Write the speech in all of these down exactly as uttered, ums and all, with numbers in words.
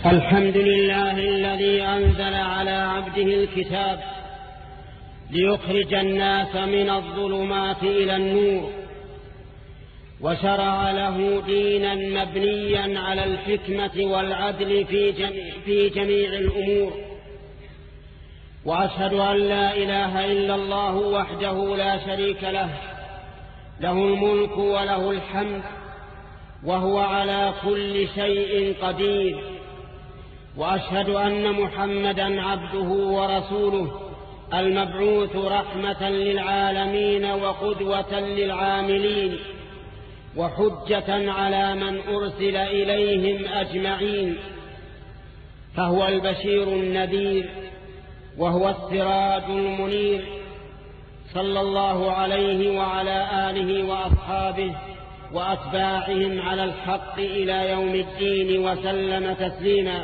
الحمد لله الذي أنزل على عبده الكتاب ليخرج الناس من الظلمات إلى النور، وشرع له دينا مبنيا على الحكمة والعدل في جميع, في جميع الأمور. وأشهد أن لا إله إلا الله وحده لا شريك له، له الملك وله الحمد وهو على كل شيء قدير. وأشهد أن محمدا عبده ورسوله المبعوث رحمة للعالمين وقدوة للعاملين وحجة على من أرسل إليهم أجمعين، فهو البشير النذير وهو السراج المنير، صلى الله عليه وعلى آله وأصحابه وأتباعهم على الحق إلى يوم الدين وسلم تسليما.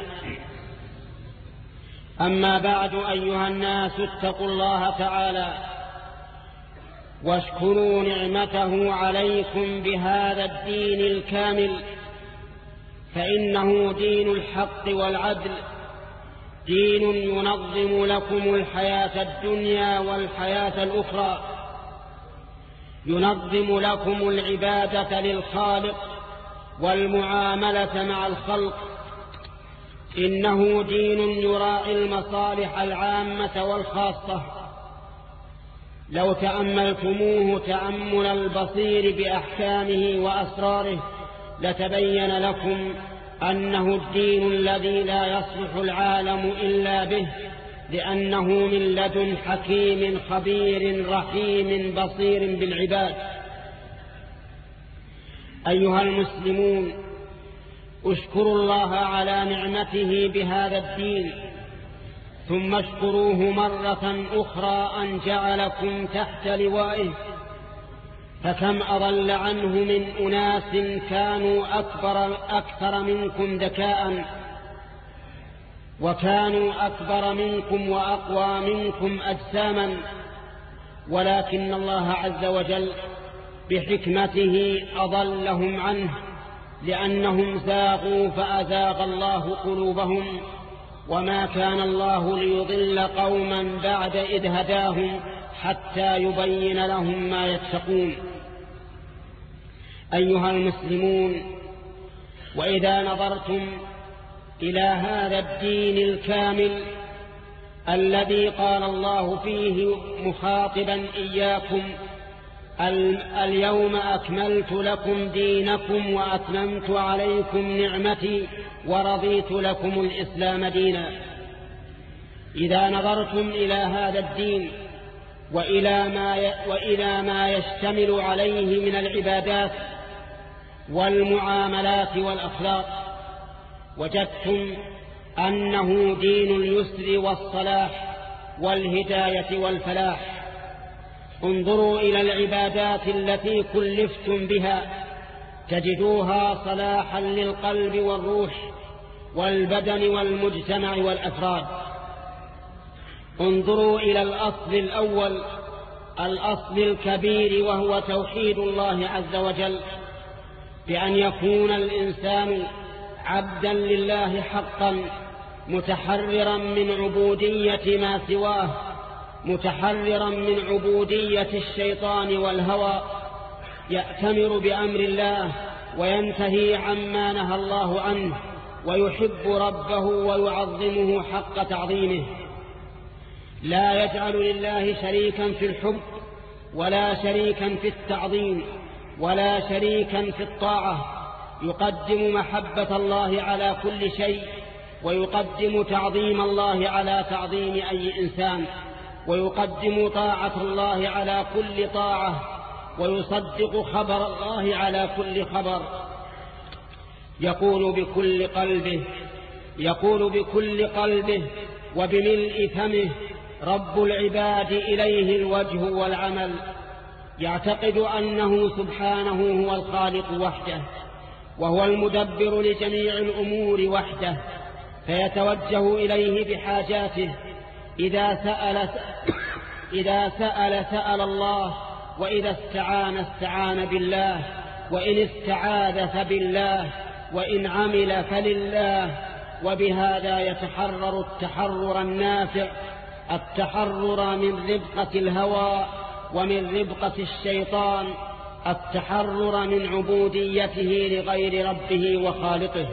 أما بعد، أيها الناس اتقوا الله تعالى واشكروا نعمته عليكم بهذا الدين الكامل، فإنه دين الحق والعدل، دين ينظم لكم الحياة الدنيا والحياة الأخرى، ينظم لكم العبادة للخالق والمعاملة مع الخلق. إنه دين يراعي المصالح العامة والخاصة. لو تأملتموه تأمل البصير بأحكامه وأسراره لتبين لكم أنه الدين الذي لا يصلح العالم إلا به، لأنه من لدن حكيم خبير رحيم بصير بالعباد. أيها المسلمون، اشكروا الله على نعمته بهذا الدين، ثم اشكروه مرة أخرى أن جعلكم تحت لوائه. فكم أضل عنه من أناس كانوا أكبر أكثر منكم ذكاء، وكانوا أكبر منكم وأقوى منكم أجساما، ولكن الله عز وجل بحكمته أضلهم عنه، لأنهم زاغوا فأزاغ الله قلوبهم، وما كان الله ليضل قوما بعد إذ هداهم حتى يبين لهم ما يتقون. أيها المسلمون، وإذا نظرتم إلى هذا الدين الكامل الذي قال الله فيه مخاطبا إياكم: اليوم أكملت لكم دينكم وأتممت عليكم نعمتي ورضيت لكم الإسلام دينا. إذا نظرتم إلى هذا الدين وإلى ما وإلى ما يشتمل عليه من العبادات والمعاملات والأخلاق، وجدتم أنه دين اليسر والصلاح والهداية والفلاح. انظروا إلى العبادات التي كلفتم بها، تجدوها صلاحا للقلب والروح والبدن والمجتمع والأفراد. انظروا إلى الأصل الأول، الأصل الكبير، وهو توحيد الله عز وجل، بأن يكون الإنسان عبدا لله حقا، متحررا من عبودية ما سواه، متحررا من عبودية الشيطان والهوى، يأتمر بأمر الله وينتهي عما نهى الله عنه، ويحب ربه ويعظمه حق تعظيمه. لا يجعل لله شريكا في الحب، ولا شريكا في التعظيم، ولا شريكا في الطاعة. يقدم محبة الله على كل شيء، ويقدم تعظيم الله على تعظيم أي إنسان، ويقدم طاعة الله على كل طاعة، ويصدق خبر الله على كل خبر. يقول بكل قلبه يقول بكل قلبه وبملء فمه: رب العباد إليه الوجه والعمل. يعتقد أنه سبحانه هو الخالق وحده، وهو المدبر لجميع الأمور وحده، فيتوجه إليه بحاجاته. إذا سأل إذا سأل سأل الله، وإذا استعان استعان بالله، وإن استعاذ فبالله، وإن عمل فلله، وبهذا يتحرر التحرر النافع، التحرر من ربقة الهوى ومن ربقة الشيطان، التحرر من عبوديته لغير ربه وخالقه.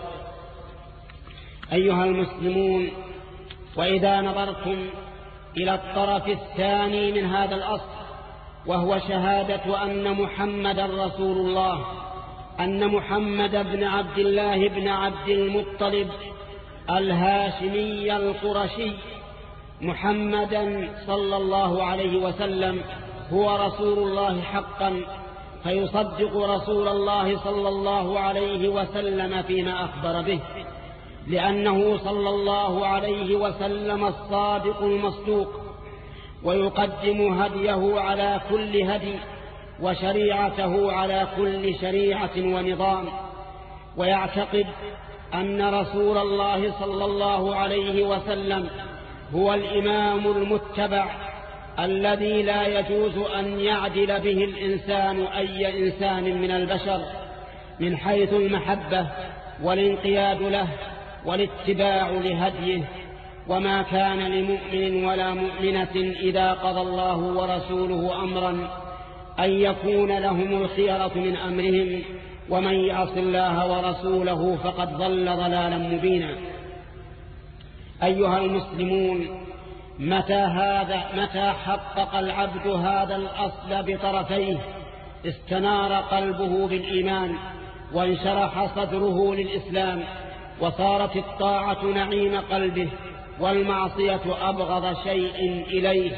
أيها المسلمون، وإذا نظرتم إلى الطرف الثاني من هذا الأصل، وهو شهادة أن محمد رسول الله، أن محمد بن عبد الله بن عبد المطلب الهاشمي القرشي محمدا صلى الله عليه وسلم هو رسول الله حقا، فيصدق رسول الله صلى الله عليه وسلم فيما أخبر به، لأنه صلى الله عليه وسلم الصادق المصدوق، ويقدم هديه على كل هدي وشريعته على كل شريعة ونظام، ويعتقد أن رسول الله صلى الله عليه وسلم هو الإمام المتبع الذي لا يجوز أن يعدل به الإنسان أي إنسان من البشر من حيث المحبة والانقياد له والاتباع لهديه. وما كان لمؤمن ولا مؤمنة إذا قضى الله ورسوله أمرا أن يكون لهم الخيرة من أمرهم، ومن يعص الله ورسوله فقد ضل ضلالا مبينا. أيها المسلمون، متى هذا متى حقق العبد هذا الأصل بطرفيه استنار قلبه بالإيمان، وانشرح صدره للإسلام، وصارت الطاعة نعيم قلبه، والمعصية أبغض شيء إليه.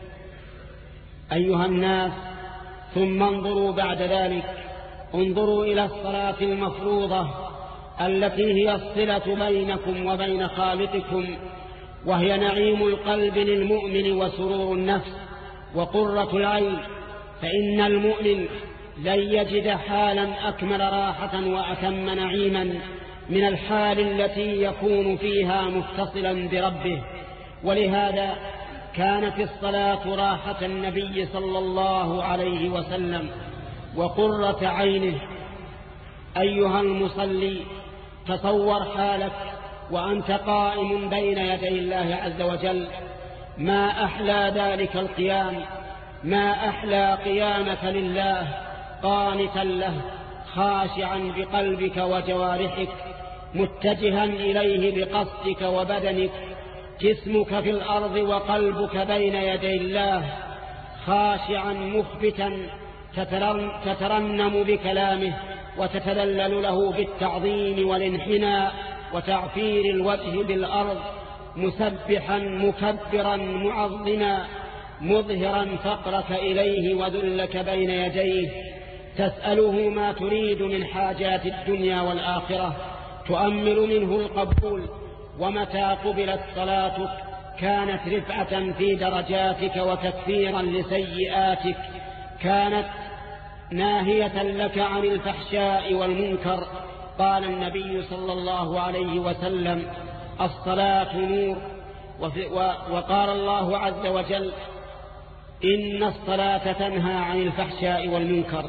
أيها الناس، ثم انظروا بعد ذلك، انظروا إلى الصلاة المفروضة التي هي الصلة بينكم وبين خالقكم، وهي نعيم القلب للمؤمن وسرور النفس وقرة العين، فإن المؤمن لن يجد حالا أكمل راحة وأتم نعيما من الحال التي يكون فيها متصلا بربه. ولهذا كانت الصلاة راحة النبي صلى الله عليه وسلم وقرة عينه. أيها المصلي، تصور حالك وأنت قائم بين يدي الله عز وجل، ما أحلى ذلك القيام، ما أحلى قيامك لله قانتا له خاشعا بقلبك وجوارحك، متجها إليه بقصدك وبدنك، جسمك في الأرض وقلبك بين يدي الله، خاشعا مخبتا تترنم بكلامه وتتذلل له بالتعظيم والانحناء وتعفير الوجه بالأرض، مسبحا مكبرا معظما، مظهرا فقرك إليه وذلك بين يديه، تسأله ما تريد من حاجات الدنيا والآخرة، تؤمل منه القبول. ومتى قبلت صلاتك كانت رفعة في درجاتك وتكفيرا لسيئاتك، كانت ناهية لك عن الفحشاء والمنكر. قال النبي صلى الله عليه وسلم: الصلاة نور. وقال الله عز وجل: إن الصلاة تنهى عن الفحشاء والمنكر.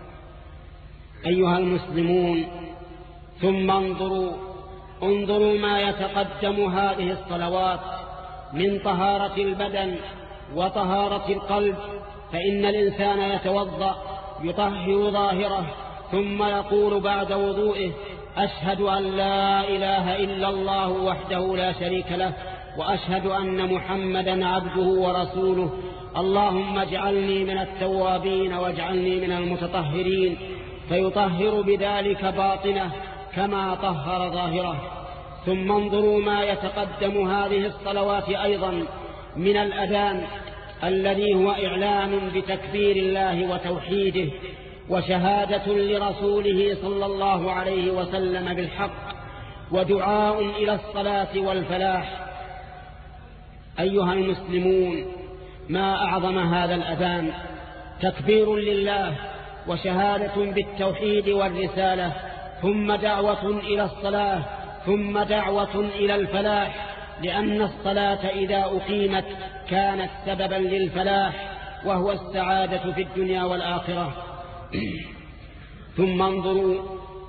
أيها المسلمون، ثم انظروا انظروا ما يتقدم هذه الصلوات من طهارة البدن وطهارة القلب، فإن الإنسان يتوضأ يطهر ظاهره، ثم يقول بعد وضوئه: أشهد أن لا إله إلا الله وحده لا شريك له، وأشهد أن محمدا عبده ورسوله، اللهم اجعلني من التوابين واجعلني من المتطهرين، فيطهر بذلك باطنه كما طهر ظاهره. ثم انظروا ما يتقدم هذه الصلوات أيضا من الأذان الذي هو إعلان بتكبير الله وتوحيده، وشهادة لرسوله صلى الله عليه وسلم بالحق، ودعاء إلى الصلاة والفلاح. أيها المسلمون، ما أعظم هذا الأذان، تكبير لله وشهادة بالتوحيد والرسالة، ثم دعوة إلى الصلاة، ثم دعوة إلى الفلاح، لأن الصلاة إذا أقيمت كانت سببا للفلاح وهو السعادة في الدنيا والآخرة. ثم انظروا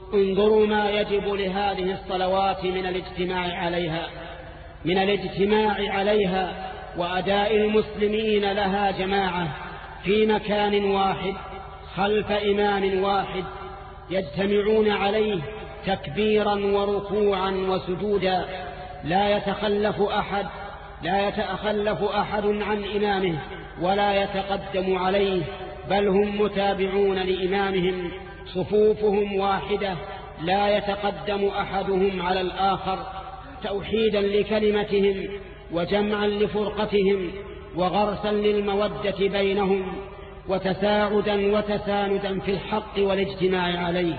انظروا ما يجب لهذه الصلوات من الاجتماع عليها من الاجتماع عليها وأداء المسلمين لها جماعة في مكان واحد خلف إمام واحد يجتمعون عليه تكبيرا وركوعا وسجودا، لا يتخلف أحد لا يتخلف أحد عن إمامه ولا يتقدم عليه، بل هم متابعون لإمامهم، صفوفهم واحدة لا يتقدم أحدهم على الآخر، توحيدا لكلمتهم وجمعا لفرقتهم وغرسا للمودة بينهم وتساعدا وتساندا في الحق والاجتماع عليه.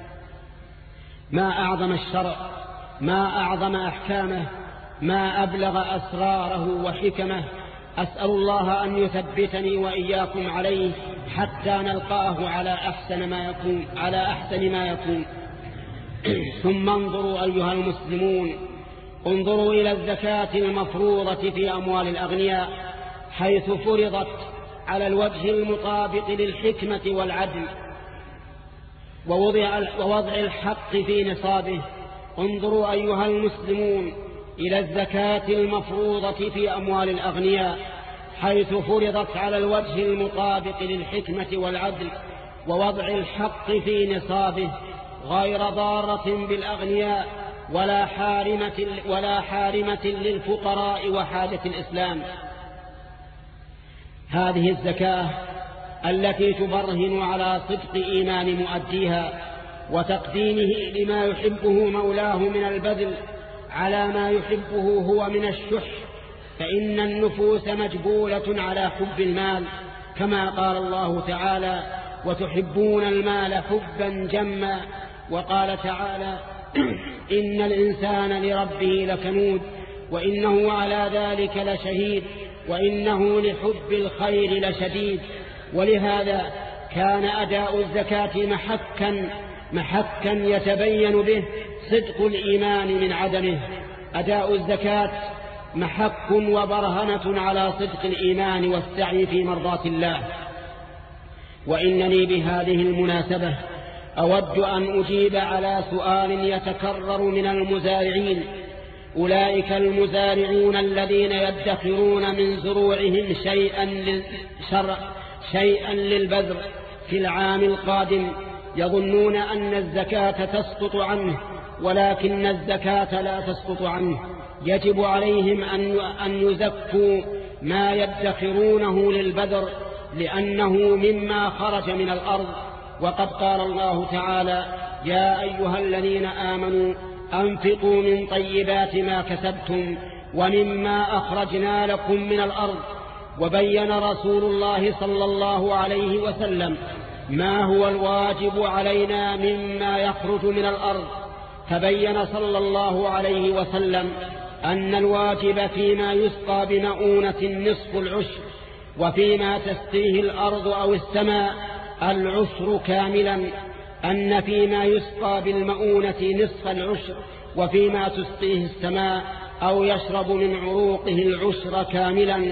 ما أعظم الشرع، ما أعظم أحكامه، ما أبلغ أسراره وحكمه. أسأل الله أن يثبتني وإياكم عليه حتى نلقاه على أحسن ما يكون على أحسن ما يكون. ثم انظروا أيها المسلمون، انظروا إلى الزكاة المفروضة في أموال الأغنياء حيث فرضت على الوجه المطابق للحكمة والعدل ووضع, ووضع الحق في نصابه. انظروا أيها المسلمون إلى الزكاة المفروضة في أموال الأغنياء حيث فرضت على الوجه المطابق للحكمة والعدل ووضع الحق في نصابه، غير ضارة بالأغنياء ولا حارمة, ولا حارمة للفقراء وحاجة الإسلام. هذه الزكاة التي تبرهن على صدق إيمان مؤديها وتقديمه لما يحبه مولاه من البذل على ما يحبه هو من الشح، فإن النفوس مجبولة على حب المال، كما قال الله تعالى: وتحبون المال حبا جما. وقال تعالى: إن الإنسان لربه لكنود وإنه على ذلك لشهيد وإنه لحب الخير لشديد. ولهذا كان أداء الزكاة محكا محكا يتبين به صدق الإيمان من عدمه. أداء الزكاة محك وبرهنة على صدق الإيمان والسعي في مرضاة الله. وإنني بهذه المناسبة أود أن أجيب على سؤال يتكرر من المزارعين، أولئك المزارعون الذين يدخرون من زروعهم شيئا للشرع شيئا للبذر في العام القادم، يظنون أن الزكاة تسقط عنه، ولكن الزكاة لا تسقط عنه. يجب عليهم أن يزكوا ما يدخرونه للبذر لأنه مما خرج من الأرض. وقد قال الله تعالى: يا أيها الذين آمنوا أنفقوا من طيبات ما كسبتم ومما أخرجنا لكم من الأرض. وبين رسول الله صلى الله عليه وسلم ما هو الواجب علينا مما يخرج من الأرض، فبين صلى الله عليه وسلم أن الواجب فيما يسقى بمؤونة نصف العشر، وفيما تسقيه الأرض أو السماء العشر كاملا، أن فيما يسقى بالمؤونة نصف العشر، وفيما تسقيه السماء أو يشرب من عروقه العشر كاملا.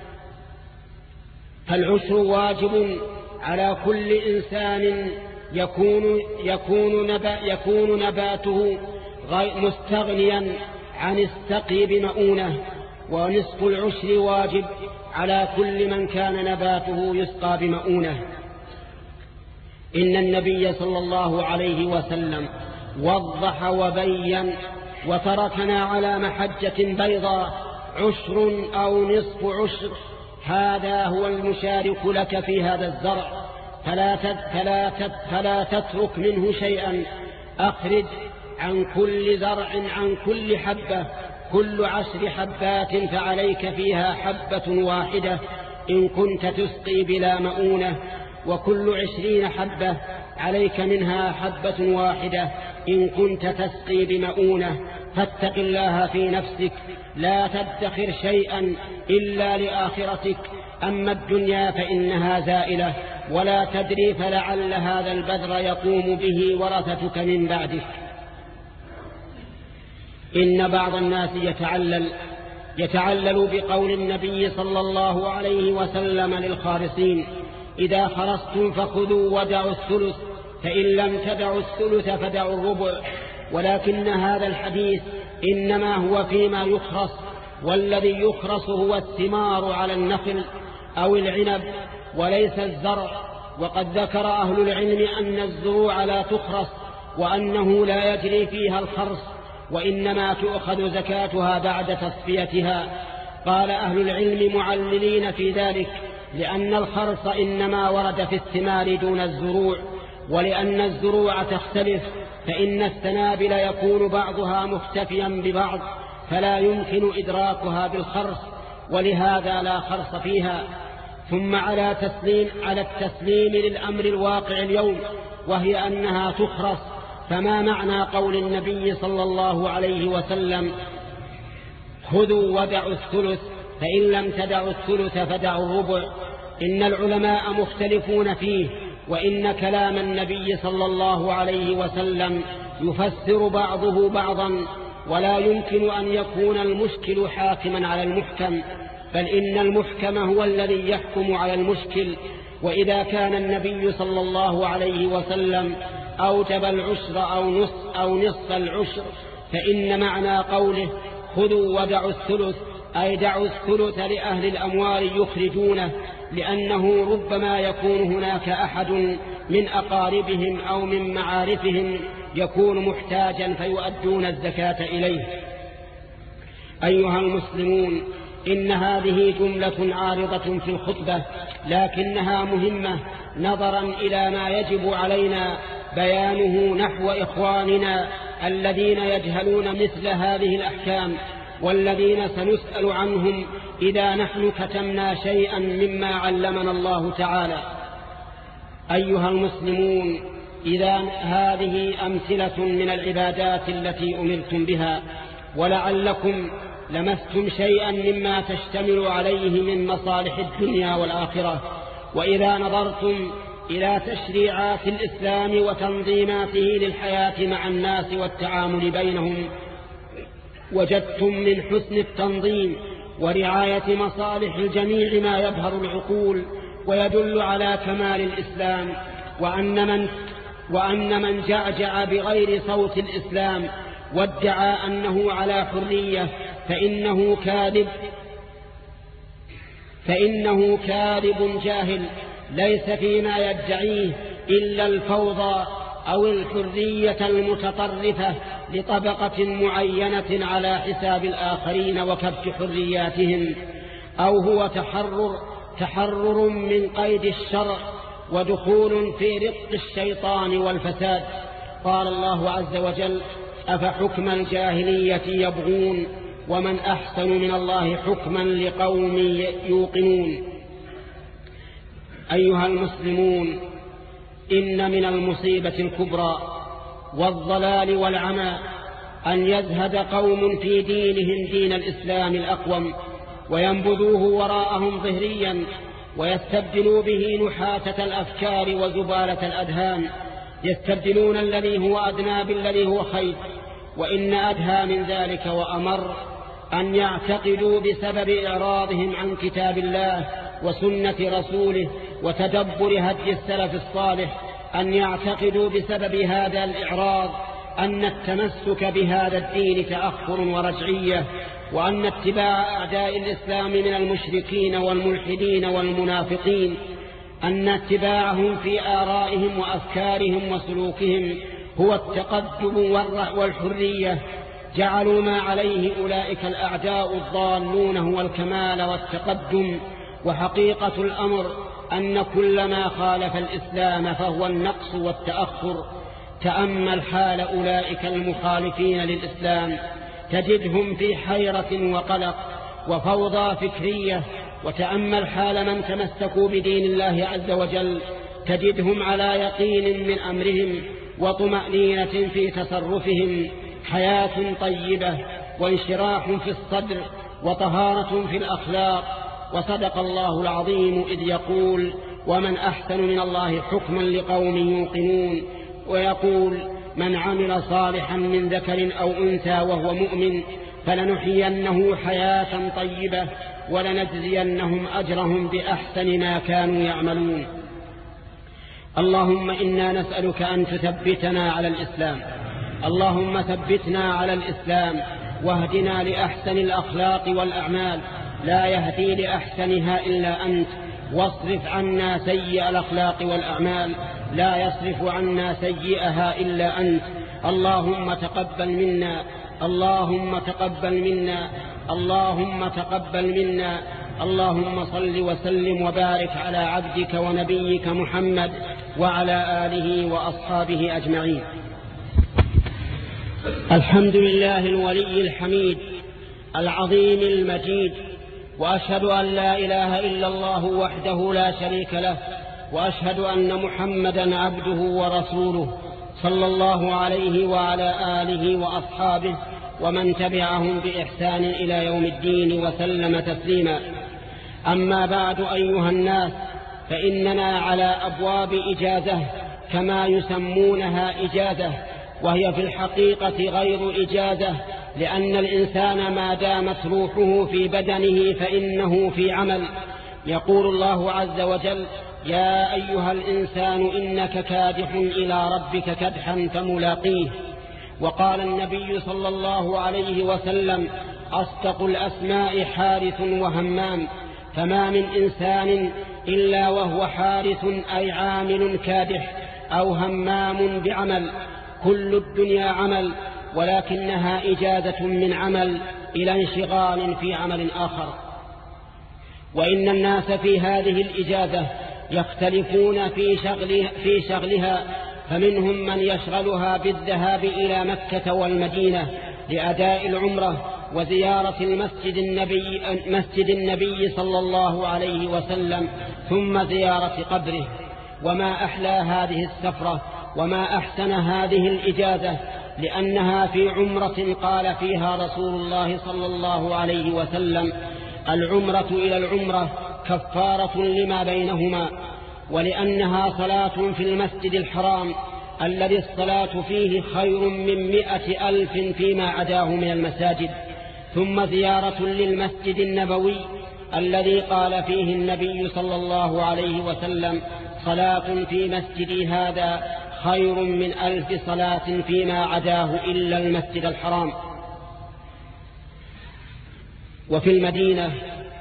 فالعشر واجب على كل إنسان يكون, يكون, نبا يكون نباته مستغنيا عن السقي بمؤونة، ونصف العشر واجب على كل من كان نباته يسقى بمؤونة. إن النبي صلى الله عليه وسلم وضح وبين وتركنا على محجة بيضاء، عشر أو نصف عشر، هذا هو المشارك لك في هذا الزرع، فلا, فلا, فلا تترك منه شيئا. أخرج عن كل زرع عن كل حبة كل عشر حبات فعليك فيها حبة واحدة إن كنت تسقي بلا مؤونة، وكل عشرين حبة عليك منها حبة واحدة إن كنت تسقي بمؤونة. فاتق الله في نفسك، لا تدخر شيئا إلا لآخرتك، أما الدنيا فإنها زائلة ولا تدري، فلعل هذا البذر يقوم به ورثتك من بعدك. إن بعض الناس يتعلل يتعلل بقول النبي صلى الله عليه وسلم للخارصين: إذا خرصتم فخذوا ودعوا الثلث فإن لم تدعوا الثلث فدعوا الربع. ولكن هذا الحديث إنما هو فيما يخرص، والذي يخرص هو الثمار على النخل أو العنب وليس الزرع. وقد ذكر أهل العلم أن الزروع لا تخرص وأنه لا يجري فيها الخرص، وإنما تؤخذ زكاتها بعد تصفيتها. قال أهل العلم معللين في ذلك لأن الخرص إنما ورد في الثمار دون الزروع، ولأن الزروع تختلف، فإن السنابل يكون بعضها مختفيا ببعض فلا يمكن إدراكها بالخرص، ولهذا لا خرص فيها. ثم على تسليم على التسليم للأمر الواقع اليوم، وهي أنها تخرص. فما معنى قول النبي صلى الله عليه وسلم: خذوا ودعوا الثلث، فإن لم تدعوا الثلث فدعوا الربع؟ إن العلماء مختلفون فيه، وإن كلام النبي صلى الله عليه وسلم يفسر بعضه بعضا، ولا يمكن أن يكون المشكل حاكما على المحكم، بل إن المحكم هو الذي يحكم على المشكل. وإذا كان النبي صلى الله عليه وسلم أوجب العشر أو نصف, أو نصف العشر، فإن معنى قوله خذوا ودعوا الثلث أي دعوا الثلث لأهل الأموال يخرجونه، لأنه ربما يكون هناك أحد من أقاربهم أو من معارفهم يكون محتاجا فيؤدون الزكاة إليه. أيها المسلمون، إن هذه جملة عارضة في الخطبة، لكنها مهمة نظرا إلى ما يجب علينا بيانه نحو إخواننا الذين يجهلون مثل هذه الأحكام، والذين سنسأل عنهم إذا نحن كتمنا شيئا مما علمنا الله تعالى. أيها المسلمون، إذا هذه أمثلة من العبادات التي أمرتم بها، ولعلكم لمستم شيئا مما تشتمل عليه من مصالح الدنيا والآخرة. وإذا نظرتم إلى تشريعات الإسلام وتنظيماته للحياة مع الناس والتعامل بينهم، وجدتم من حسن التنظيم ورعاية مصالح الجميع ما يبهر العقول ويدل على كمال الإسلام، وأن من, وأن من جعجع بغير صوت الإسلام وادعى أنه على حرية فإنه كاذب فإنه كاذب جاهل، ليس فيما يدعيه إلا الفوضى أو الحرية المتطرفة لطبقة معينة على حساب الآخرين وكبت حرياتهم، أو هو تحرر تحرر من قيد الشرع ودخول في رق الشيطان والفساد. قال الله عز وجل: أفحكم الجاهلية يبغون ومن أحسن من الله حكما لقوم يوقنون. أيها المسلمون، إن من المصيبة الكبرى والضلال والعمى أن يزهد قوم في دينهم دين الإسلام الأقوم وينبذوه وراءهم ظهريا، ويستبدلوا به نحاتة الأفكار وزبالة الأذهان، يستبدلون الذي هو أدنى بالذي هو خير. وإن أدهى من ذلك وأمر أن يعتقدوا بسبب إعراضهم عن كتاب الله وسنة رسوله وتدبر هدي السلف الصالح، أن يعتقدوا بسبب هذا الإعراض أن التمسك بهذا الدين تأخر ورجعية، وأن اتباع أعداء الإسلام من المشركين والملحدين والمنافقين أن اتباعهم في آرائهم وأفكارهم وسلوكهم هو التقدم والحرية. جعلوا ما عليه أولئك الأعداء الضالون هو الكمال والتقدم، وحقيقة الأمر أن كل ما خالف الإسلام فهو النقص والتأخر. تأمل حال أولئك المخالفين للإسلام، تجدهم في حيرة وقلق وفوضى فكرية. وتأمل حال من تمسكوا بدين الله عز وجل، تجدهم على يقين من أمرهم وطمأنينة في تصرفهم، حياة طيبة وانشراح في الصدر وطهارة في الأخلاق. وصدق الله العظيم إذ يقول: ومن أحسن من الله حكما لقوم يوقنون. ويقول: من عمل صالحا من ذكر أو أنثى وهو مؤمن فلنحيينه حياة طيبة ولنجزينهم أجرهم بأحسن ما كانوا يعملون. اللهم إنا نسألك أن تثبتنا على الإسلام، اللهم ثبتنا على الإسلام واهدنا لأحسن الأخلاق والأعمال، لا يهدي لأحسنها إلا أنت، واصرف عنا سيئ الأخلاق والأعمال، لا يصرف عنا سيئها إلا أنت. اللهم تقبل منا، اللهم تقبل منا، اللهم تقبل منا. اللهم صل وسلم وبارك على عبدك ونبيك محمد وعلى آله وأصحابه أجمعين. الحمد لله الولي الحميد العظيم المجيد، وأشهد أن لا إله إلا الله وحده لا شريك له، وأشهد أن محمدا عبده ورسوله صلى الله عليه وعلى آله وأصحابه ومن تبعهم بإحسان إلى يوم الدين وسلم تسليما. أما بعد أيها الناس، فإننا على أبواب إجازة كما يسمونها إجازة، وهي في الحقيقة غير إجازة، لأن الإنسان ما دامت روحه في بدنه فإنه في عمل. يقول الله عز وجل: يا أيها الإنسان إنك كادح إلى ربك كدحا فملاقيه. وقال النبي صلى الله عليه وسلم: أصدق الأسماء حارث وهمام، فما من إنسان إلا وهو حارث أي عامل كادح أو همام بعمل. كل الدنيا عمل، ولكنها إجازة من عمل إلى انشغال في عمل آخر. وإن الناس في هذه الإجازة يختلفون في شغلها, في شغلها فمنهم من يشغلها بالذهاب إلى مكة والمدينة لأداء العمرة وزيارة المسجد النبي, مسجد النبي صلى الله عليه وسلم، ثم زيارة قبره. وما أحلى هذه السفرة وما أحسن هذه الإجازة، لأنها في عمرة قال فيها رسول الله صلى الله عليه وسلم: العمرة إلى العمرة كفارة لما بينهما. ولأنها صلاة في المسجد الحرام الذي الصلاة فيه خير من مئة ألف فيما عداه من المساجد. ثم زيارة للمسجد النبوي الذي قال فيه النبي صلى الله عليه وسلم: صلاة في مسجدي هذا خير من ألف صلاة فيما عداه إلا المسجد الحرام. وفي المدينة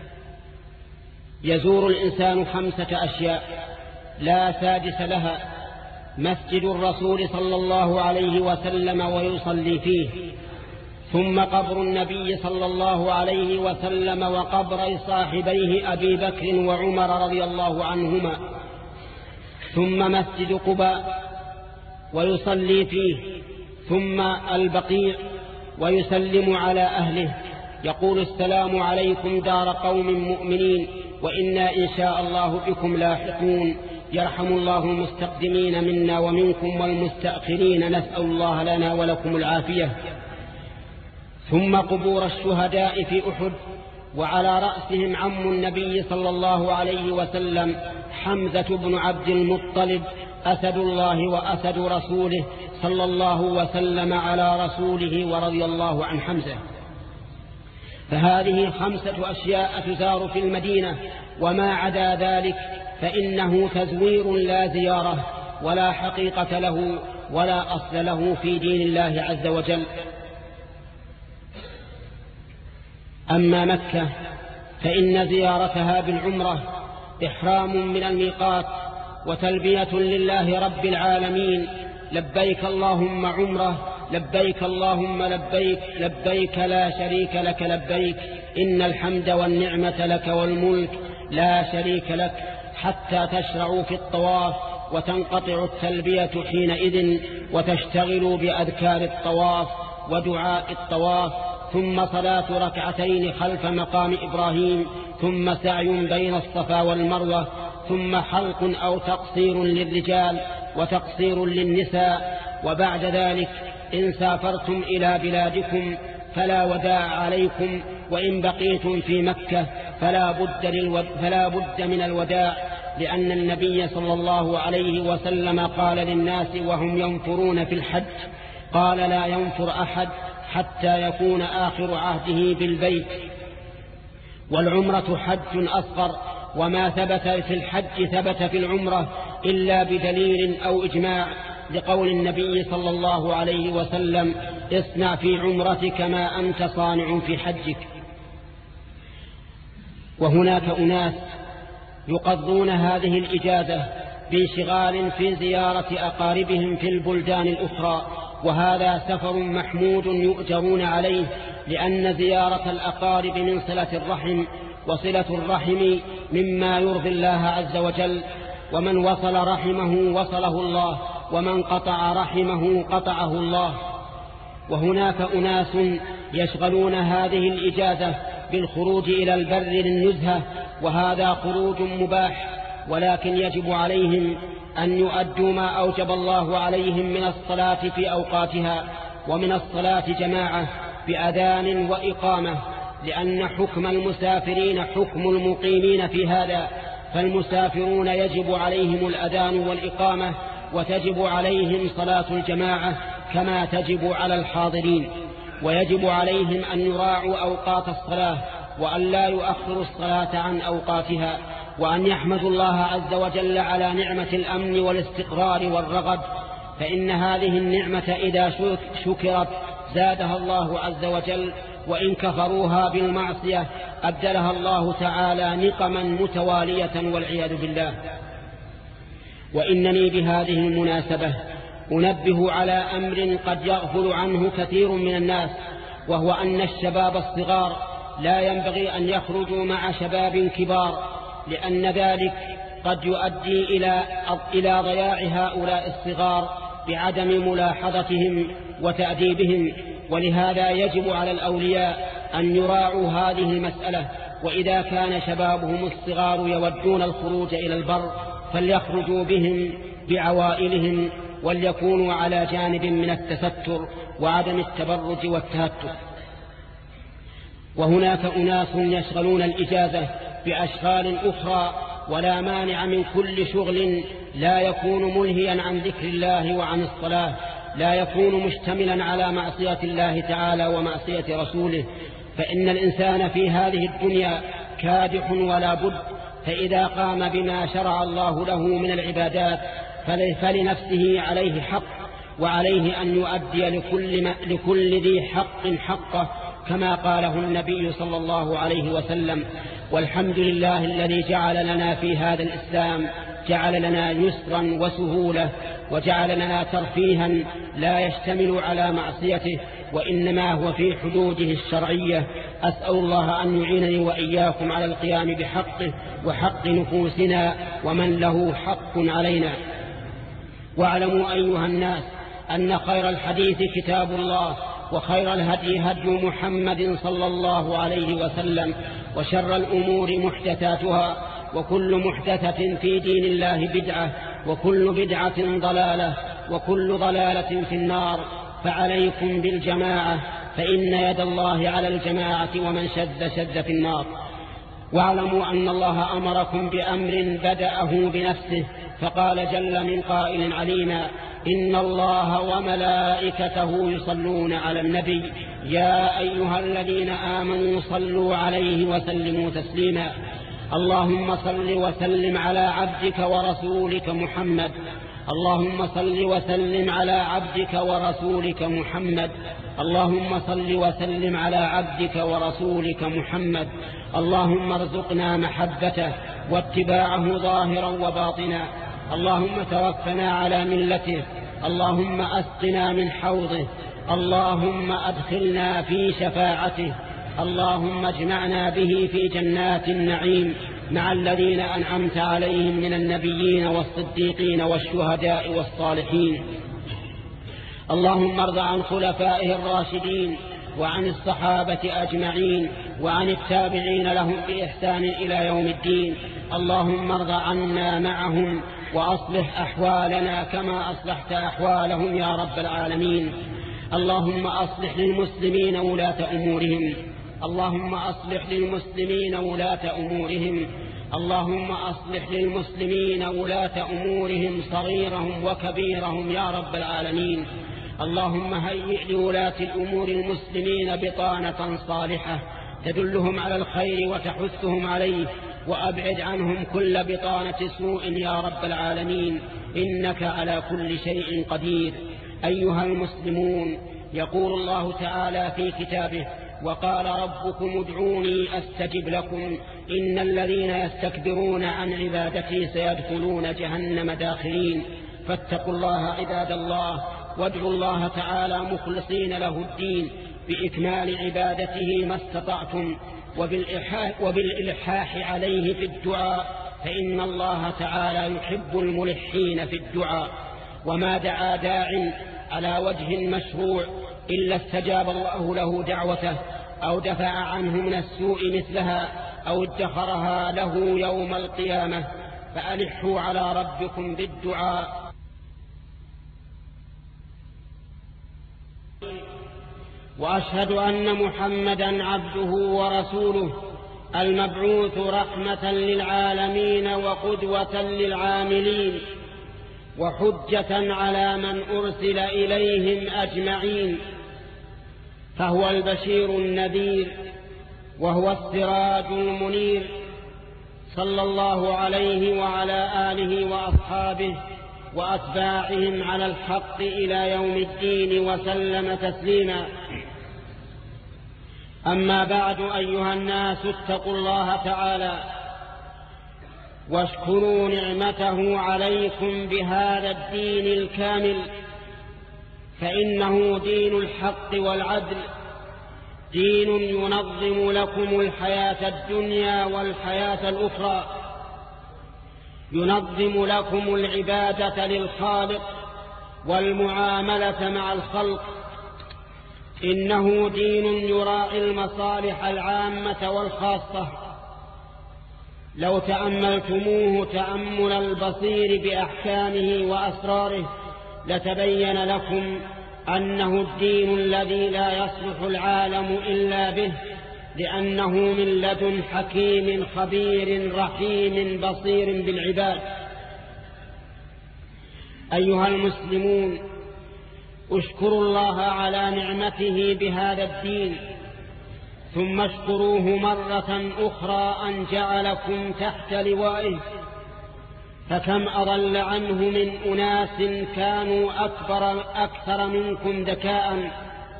يزور الإنسان خمسة أشياء لا سادس لها: مسجد الرسول صلى الله عليه وسلم ويصلي فيه، ثم قبر النبي صلى الله عليه وسلم وقبر صاحبيه أبي بكر وعمر رضي الله عنهما، ثم مسجد قباء ويصلي فيه، ثم البقيع ويسلم على أهله، يقول: السلام عليكم دار قوم مؤمنين وإنا إن شاء الله بكم لاحقون، يرحم الله المستقدمين منا ومنكم والمستأخرين، نسأل الله لنا ولكم العافية. ثم قبور الشهداء في أحد، وعلى رأسهم عم النبي صلى الله عليه وسلم حمزة بن عبد المطلب، أسد الله وأسد رسوله صلى الله وسلم على رسوله ورضي الله عن حمزة. فهذه خمسة أشياء تزار في المدينة، وما عدا ذلك فإنه تزوير لا زيارة، ولا حقيقة له ولا أصل له في دين الله عز وجل. أما مكة فإن زيارتها بالعمرة إحرام من الميقات وتلبية لله رب العالمين: لبيك اللهم عمرة، لبيك اللهم لبيك، لبيك لا شريك لك لبيك، إن الحمد والنعمة لك والملك لا شريك لك، حتى تشرعوا في الطواف وتنقطع التلبية حينئذ وتشتغلوا بأذكار الطواف ودعاء الطواف، ثم صلاة ركعتين خلف مقام إبراهيم، ثم سعي بين الصفا والمروة، ثم حلق أو تقصير للرجال وتقصير للنساء. وبعد ذلك إن سافرتم إلى بلادكم فلا وداع عليكم، وإن بقيتم في مكة فلا بد, للود... فلا بد من الوداع، لأن النبي صلى الله عليه وسلم قال للناس وهم ينفرون في الحج: قال لا ينفر أحد حتى يكون آخر عهده بالبيت. والعمرة حج أصغر، وما ثبت في الحج ثبت في العمرة إلا بدليل أو إجماع، لقول النبي صلى الله عليه وسلم: اصنع في عمرتك ما أنت صانع في حجك. وهناك أناس يقضون هذه الإجازة بانشغال في زيارة أقاربهم في البلدان الأخرى، وهذا سفر محمود يؤجرون عليه، لأن زيارة الأقارب من صلة الرحم، وصلة الرحم مما يرضي الله عز وجل، ومن وصل رحمه وصله الله، ومن قطع رحمه قطعه الله. وهناك أناس يشغلون هذه الإجازة بالخروج إلى البر للنزهة، وهذا خروج مباح، ولكن يجب عليهم أن يؤدوا ما أوجب الله عليهم من الصلاة في أوقاتها، ومن الصلاة جماعة بأذان وإقامة، لأن حكم المسافرين حكم المقيمين في هذا، فالمسافرون يجب عليهم الأذان والإقامة، وتجب عليهم صلاة الجماعة كما تجب على الحاضرين، ويجب عليهم أن يراعوا أوقات الصلاة، وأن لا يؤخروا الصلاة عن أوقاتها، وأن يحمدوا الله عز وجل على نعمة الأمن والاستقرار والرغد، فإن هذه النعمة إذا شكرت زادها الله عز وجل، وإن كفروها بالمعصية أبدلها الله تعالى نقما متوالية والعياذ بالله. وإنني بهذه المناسبة أنبه على أمر قد يغفل عنه كثير من الناس، وهو أن الشباب الصغار لا ينبغي أن يخرجوا مع شباب كبار، لأن ذلك قد يؤدي إلى إلى ضياع هؤلاء الصغار بعدم ملاحظتهم وتأديبهم، ولهذا يجب على الأولياء أن يراعوا هذه المسألة. وإذا كان شبابهم الصغار يودون الخروج إلى البر فليخرجوا بهم بعوائلهم، وليكونوا على جانب من التستر وعدم التبرج والتهتك. وهناك أناس يشغلون الإجازة بأشغال أخرى، ولا مانع من كل شغل لا يكون ملهيا عن ذكر الله وعن الصلاة، لا يكون مشتملا على معصية الله تعالى ومعصية رسوله، فإن الإنسان في هذه الدنيا كادح ولا بد، فإذا قام بما شرع الله له من العبادات فلنفسه عليه حق، وعليه أن يؤدي لكل, لكل ذي حق حقه، كما قاله النبي صلى الله عليه وسلم. والحمد لله الذي جعل لنا في هذا الإسلام جعل لنا يسرا وسهولة، وجعل لنا ترفيها لا يشتمل على معصيته، وإنما هو في حدوده الشرعية. أسأل الله أن يعينني وإياكم على القيام بحقه وحق نفوسنا ومن له حق علينا. واعلموا أيها الناس أن خير الحديث كتاب الله، وخير الهدي هدي محمد صلى الله عليه وسلم، وشر الأمور محدثاتها، وكل محدثة في دين الله بدعة، وكل بدعة ضلالة، وكل ضلالة في النار. فعليكم بالجماعة، فإن يد الله على الجماعة، ومن شد شد في النار. واعلموا أن الله أمركم بأمر بدأه بنفسه، فقال جل من قائل علينا: إن الله وملائكته يصلون على النبي يا أيها الذين آمنوا صلوا عليه وسلموا تسليما. اللهم صل وسلم على عبدك ورسولك محمد، اللهم صل وسلم على عبدك ورسولك محمد، اللهم صل وسلم على عبدك ورسولك محمد. اللهم ارزقنا محبته واتباعه ظاهرا وباطنا. اللهم توفنا على ملته، اللهم أسقنا من حوضه، اللهم أدخلنا في شفاعته، اللهم اجمعنا به في جنات النعيم مع الذين أنعمت عليهم من النبيين والصديقين والشهداء والصالحين. اللهم ارض عن خلفائه الراشدين وعن الصحابة أجمعين وعن التابعين لهم بإحسان إلى يوم الدين. اللهم ارض عنا معهم وأصلح أحوالنا كما أصلحت أحوالهم يا رب العالمين. اللهم أصلح للمسلمين ولاة أمورهم، اللهم أصلح للمسلمين ولاة أمورهم، اللهم أصلح للمسلمين ولاة أمورهم صغيرهم وكبيرهم يا رب العالمين. اللهم هيئ لولاة الأمور المسلمين بطانة صالحة تدلهم على الخير وتحثهم عليه، وأبعد عنهم كل بطانة سوء يا رب العالمين، إنك على كل شيء قدير. أيها المسلمون، يقول الله تعالى في كتابه: وقال ربكم ادعوني أستجب لكم إن الذين يستكبرون عن عبادتي سيدخلون جهنم داخلين. فاتقوا الله عباد الله، وادعوا الله تعالى مخلصين له الدين بإكمال عبادته ما استطعتم، وبالإلحاح عليه في الدعاء، فإن الله تعالى يحب الملحين في الدعاء. وما دعا داع على وجه مشروع إلا استجاب الله له دعوته، أو دفع عنه من السوء مثلها، أو ادخرها له يوم القيامة. فألحوا على ربكم بالدعاء. وأشهد أن محمدا عبده ورسوله المبعوث رحمة للعالمين وقدوة للعاملين، وحجة على من أرسل إليهم أجمعين. فهو البشير النذير، وهو السراج المنير، صلى الله عليه وعلى آله وأصحابه وأتباعهم على الحق إلى يوم الدين، وسلم تسليما. أما بعد، أيها الناس، اتقوا الله تعالى واشكروا نعمته عليكم بهذا الدين الكامل، فإنه دين الحق والعدل، دين ينظم لكم الحياة الدنيا والحياة الأخرى، ينظم لكم العبادة للخالق والمعاملة مع الخلق. إنه دين يراعي المصالح العامة والخاصة. لو تأملتموه تأمل البصير بأحكامه وأسراره لتبين لكم أنه الدين الذي لا يصلح العالم إلا به، لأنه من لدن حكيم خبير رحيم بصير بالعباد. أيها المسلمون، اشكروا الله على نعمته بهذا الدين، ثم اشكروه مرة أخرى أن جعلكم تحت لوائه. فكم أضل عنه من أناس كانوا أكبر أكثر منكم ذكاء،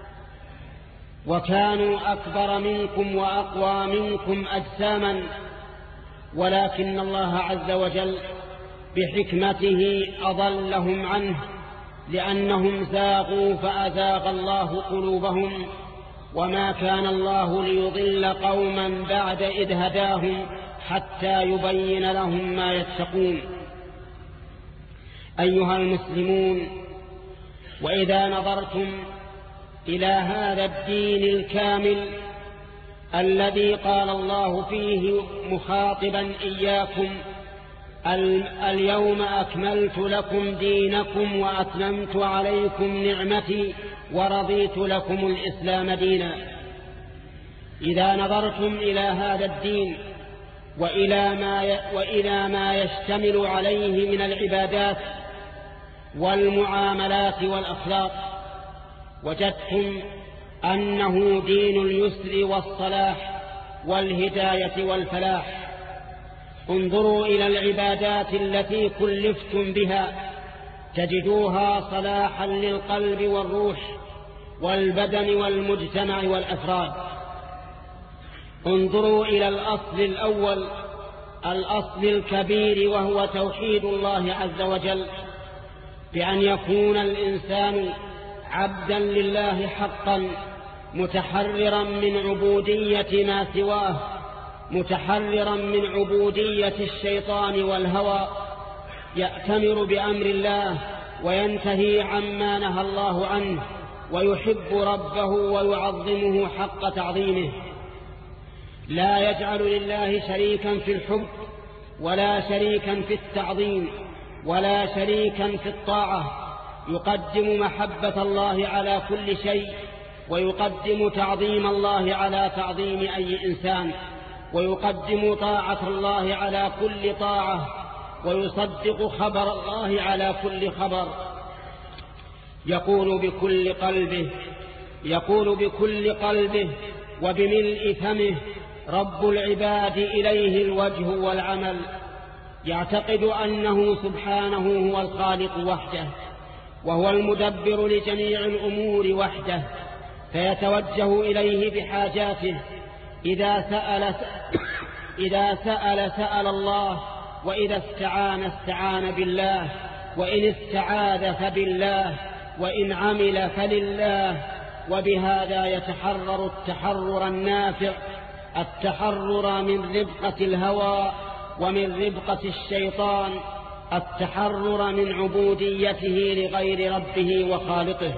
وكانوا أكبر منكم وأقوى منكم أجساما، ولكن الله عز وجل بحكمته أضلهم عنه، لأنهم زاغوا فأزاغ الله قلوبهم. وما كان الله ليضل قوما بعد إذ هداهم حتى يبين لهم ما يتقون. أيها المسلمون، وإذا نظرتم إلى هذا الدين الكامل الذي قال الله فيه مخاطبا إياكم: اليوم أكملت لكم دينكم وأتممت عليكم نعمتي ورضيت لكم الإسلام دينا. إذا نظرتم إلى هذا الدين وإلى ما, وإلى ما يشتمل عليه من العبادات والمعاملات والأخلاق، وجدتم أنه دين اليسر والصلاح والهداية والفلاح. انظروا إلى العبادات التي كلفتم بها، تجدوها صلاحا للقلب والروح والبدن والمجتمع والأفراد. انظروا إلى الأصل الأول، الأصل الكبير، وهو توحيد الله عز وجل، بأن يكون الإنسان عبدا لله حقا، متحررا من عبودية ما سواه، متحررا من عبودية الشيطان والهوى، يأتمر بأمر الله وينتهي عما نهى الله عنه، ويحب ربه ويعظمه حق تعظيمه. لا يجعل لله شريكا في الحب، ولا شريكا في التعظيم، ولا شريكا في الطاعة. يقدم محبة الله على كل شيء، ويقدم تعظيم الله على تعظيم أي إنسان، ويقدم طاعة الله على كل طاعة، ويصدق خبر الله على كل خبر. يقول بكل قلبه يقول بكل قلبه وبملء فمه: رب العباد إليه الوجه والعمل، يعتقد أنه سبحانه هو الخالق وحده، وهو المدبر لجميع الأمور وحده، فيتوجه إليه بحاجاته. إذا سأل إذا سأل سأل الله، وإذا استعان استعان بالله، وإن استعاذ فبالله، وإن عمل فلله. وبهذا يتحرر التحرر النافع، التحرر من ربقة الهوى ومن ربقة الشيطان، التحرر من عبوديته لغير ربه وخالقه.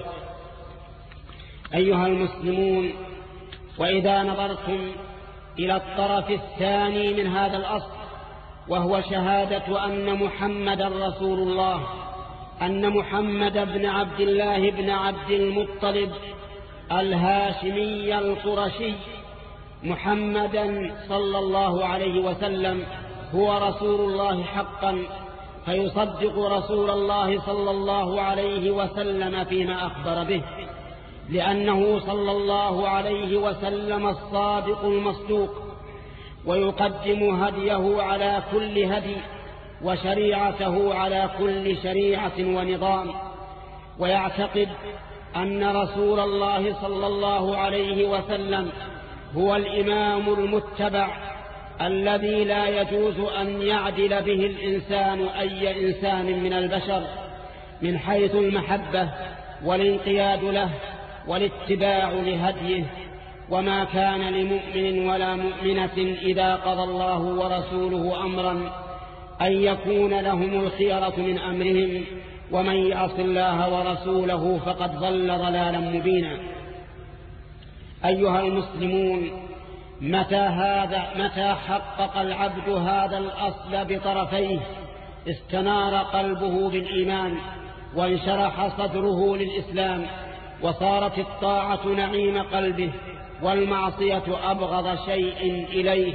أيها المسلمون، وإذا نظرتم إلى الطرف الثاني من هذا الأصل، وهو شهادة أن محمد رسول الله، أن محمد بن عبد الله بن عبد المطلب الهاشمي القرشي محمدا صلى الله عليه وسلم هو رسول الله حقا، فيصدق رسول الله صلى الله عليه وسلم فيما أخبر به، لأنه صلى الله عليه وسلم الصادق المصدوق، ويقدم هديه على كل هدي، وشريعته على كل شريعة ونظام، ويعتقد أن رسول الله صلى الله عليه وسلم هو الإمام المتبع الذي لا يجوز أن يعدل به الإنسان أي إنسان من البشر من حيث المحبة والانقياد له والاتباع لهديه. وما كان لمؤمن ولا مؤمنة إذا قضى الله ورسوله أمرا أن يكون لهم الخيرة من أمرهم، ومن يعص الله ورسوله فقد ضل ضلالا مبينا. أيها المسلمون، متى هذا متى حقق العبد هذا الأصل بطرفيه استنار قلبه بالإيمان، وانشرح صدره للإسلام، وصارت الطاعة نعيم قلبه، والمعصية أبغض شيء إليه.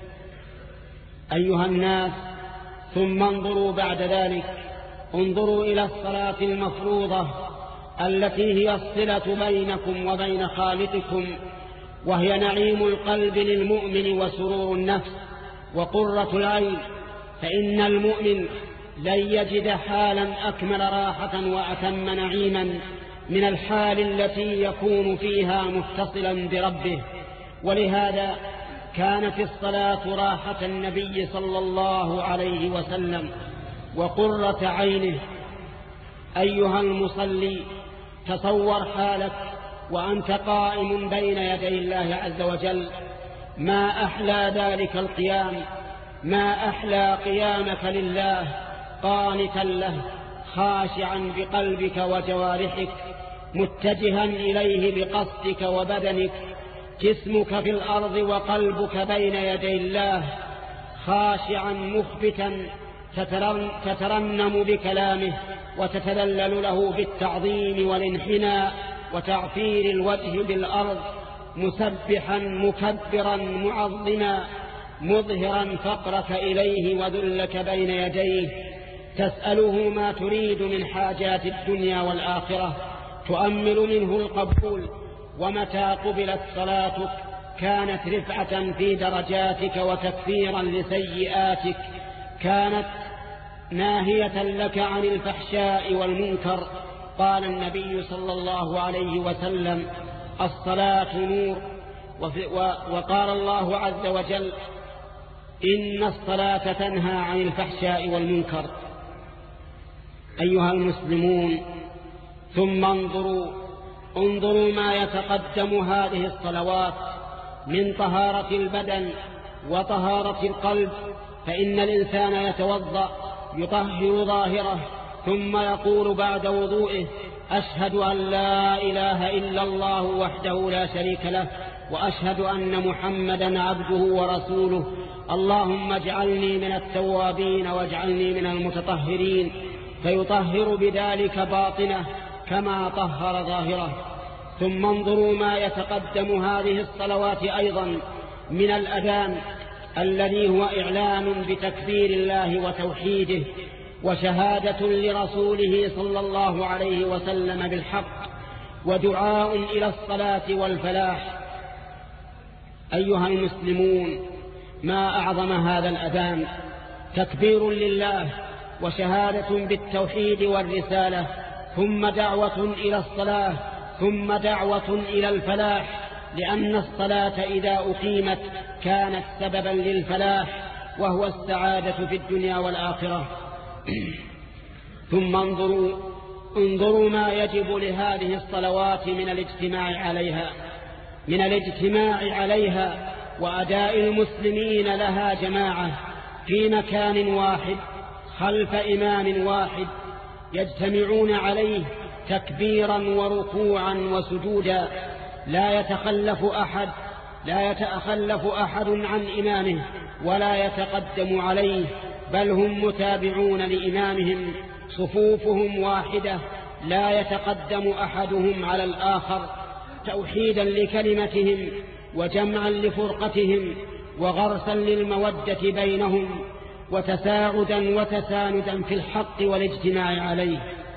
أيها الناس، ثم انظروا بعد ذلك، انظروا إلى الصلاة المفروضة التي هي الصلة بينكم وبين خالقكم، وهي نعيم القلب للمؤمن وسرور النفس وقرة العين. فإن المؤمن لن يجد حالا أكمل راحة وأتم نعيما من الحال التي يكون فيها متصلا بربه. ولهذا كانت الصلاة راحة النبي صلى الله عليه وسلم وقرة عينه. أيها المصلي، تصور حالك وأنت قائم بين يدي الله عز وجل، ما أحلى ذلك القيام، ما أحلى قيامك لله قانتا له، خاشعا بقلبك وجوارحك، متجها إليه بقصدك وبدنك، جسمك في الأرض وقلبك بين يدي الله، خاشعا مخبتا تترنم بكلامه وتتذلل له بالتعظيم والانحناء وتعفير الوجه بالأرض، مسبحا مكبرا معظما، مظهرا فقرك إليه وذلك بين يديه، تسأله ما تريد من حاجات الدنيا والآخرة، تؤمل منه القبول. ومتى قبلت صلاتك كانت رفعة في درجاتك وتكفيرا لسيئاتك، كانت ناهية لك عن الفحشاء والمنكر. قال النبي صلى الله عليه وسلم: الصلاة نور. وقال الله عز وجل: إن الصلاة تنهى عن الفحشاء والمنكر. أيها المسلمون، ثم انظروا انظروا ما يتقدم هذه الصلوات من طهارة البدن وطهارة القلب. فإن الإنسان يتوضأ يطهر ظاهره، ثم يقول بعد وضوئه: أشهد أن لا إله إلا الله وحده لا شريك له، وأشهد أن محمدا عبده ورسوله، اللهم اجعلني من التوابين واجعلني من المتطهرين. فيطهر بذلك باطنه كما طهر ظاهره. ثم انظروا ما يتقدم هذه الصلوات أيضا من الأذان الذي هو إعلام بتكبير الله وتوحيده، وشهادة لرسوله صلى الله عليه وسلم بالحق، ودعاء إلى الصلاة والفلاح. أيها المسلمون، ما أعظم هذا الأذان، تكبير لله وشهادة بالتوحيد والرسالة، ثم دعوة إلى الصلاة، ثم دعوة إلى الفلاح، لأن الصلاة إذا أقيمت كانت سببا للفلاح وهو السعادة في الدنيا والآخرة. ثم انظروا انظروا ما يجب لهذه الصلوات من الاجتماع عليها من الاجتماع عليها وأداء المسلمين لها جماعة في مكان واحد خلف إمام واحد يجتمعون عليه تكبيرا وركوعا وسجودا، لا يتخلف أحد لا يتخلف أحد عن إمامه ولا يتقدم عليه، بل هم متابعون لإمامهم، صفوفهم واحدة لا يتقدم أحدهم على الآخر، توحيدا لكلمتهم وجمعا لفرقتهم وغرسا للمودة بينهم وتساعدا وتساندا في الحق والاجتماع عليه.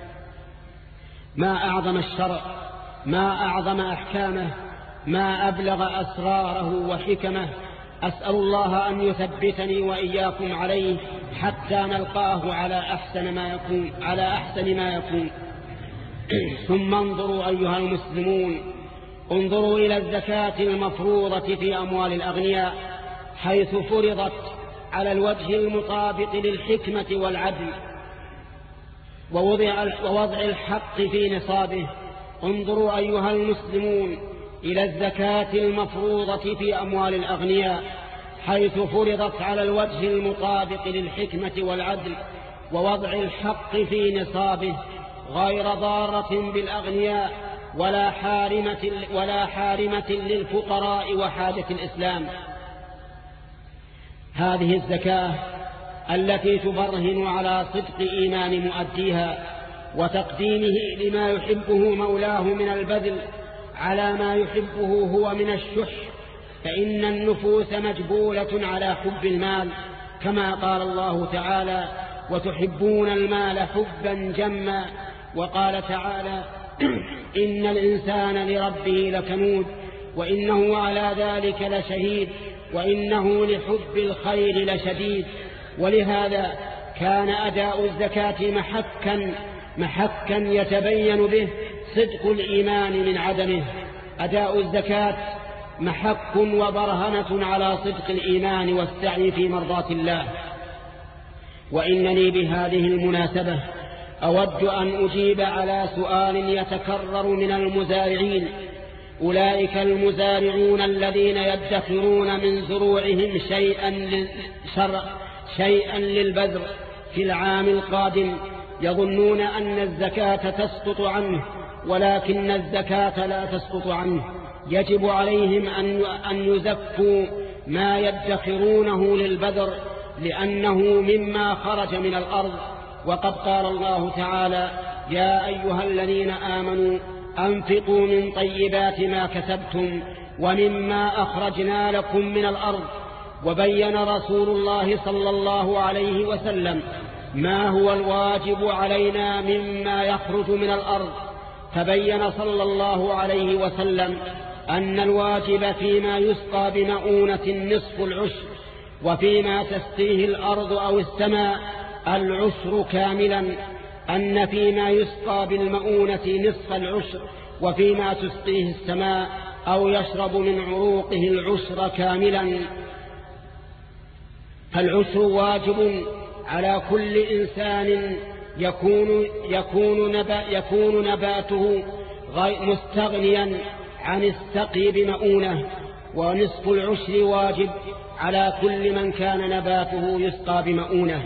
ما أعظم الشرع، ما أعظم أحكامه، ما أبلغ أسراره وحكمه. أسأل الله أن يثبتني وإياكم عليه حتى نلقاه على أحسن ما يكون على أحسن ما يكون. ثم انظروا أيها المسلمون، انظروا إلى الزكاة المفروضة في أموال الأغنياء، حيث فرضت على الوجه المطابق للحكمة والعدل ووضع, ووضع الحق في نصابه. انظروا أيها المسلمون إلى الزكاة المفروضة في أموال الأغنياء، حيث فرضت على الوجه المطابق للحكمة والعدل ووضع الحق في نصابه، غير ضارة بالأغنياء ولا حارمة, ولا حارمة للفقراء وحاجة الإسلام. هذه الزكاة التي تبرهن على صدق إيمان مؤديها وتقديمه لما يحبه مولاه من البذل على ما يحبه هو من الشح، فإن النفوس مجبولة على حب المال، كما قال الله تعالى: وتحبون المال حبا جما. وقال تعالى: إن الإنسان لربه لكنود وإنه على ذلك لشهيد وإنه لحب الخير لشديد. ولهذا كان أداء الزكاة محكا محكا يتبين به صدق الإيمان من عدمه. أداء الزكاة محك وبرهنة على صدق الإيمان والسعي في مرضاة الله. وإنني بهذه المناسبة أود أن أجيب على سؤال يتكرر من المزارعين، أولئك المزارعون الذين يدخرون من زروعهم شيئا للشرع شيئا للبذر في العام القادم، يظنون أن الزكاة تسقط عنه، ولكن الزكاة لا تسقط عنه. يجب عليهم أن يزكوا ما يدخرونه للبذر، لأنه مما خرج من الأرض. وقد قال الله تعالى: يا أيها الذين آمنوا أنفقوا من طيبات ما كسبتم ومما أخرجنا لكم من الأرض. وبين رسول الله صلى الله عليه وسلم ما هو الواجب علينا مما يخرج من الأرض، فبين صلى الله عليه وسلم أن الواجب فيما يسقى بمؤونة نصف العشر، وفيما تسقيه الأرض أو السماء العشر كاملا، أن فيما يسقى بالمؤونة نصف العشر، وفيما تسقيه السماء أو يشرب من عروقه العشر كاملا. فالعشر واجب على كل إنسان يكون, يكون, نبا يكون نباته مستغنيا عن السقي بمؤونة، ونصف العشر واجب على كل من كان نباته يسقى بمؤونة.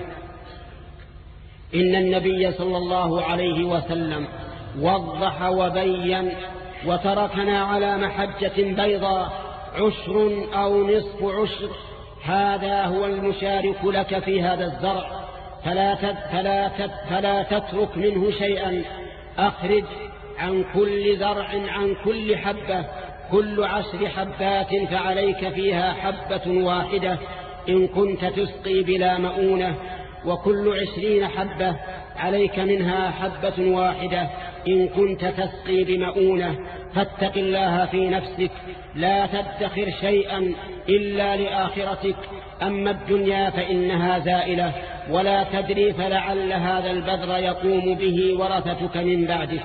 إن النبي صلى الله عليه وسلم وضح وبين وتركنا على محجة بيضاء، عشر أو نصف عشر، هذا هو المشارك لك في هذا الزرع، فلا, فلا, فلا تترك منه شيئا. أخرج عن كل زرع عن كل حبة كل عشر حبات، فعليك فيها حبة واحدة إن كنت تسقي بلا مؤونة. وكل عشرين حبة عليك منها حبة واحدة إن كنت تسقي بمؤونة، فاتق الله في نفسك، لا تدخر شيئا إلا لآخرتك، أما الدنيا فإنها زائلة ولا تدري، فلعل هذا البذر يقوم به ورثتك من بعدك.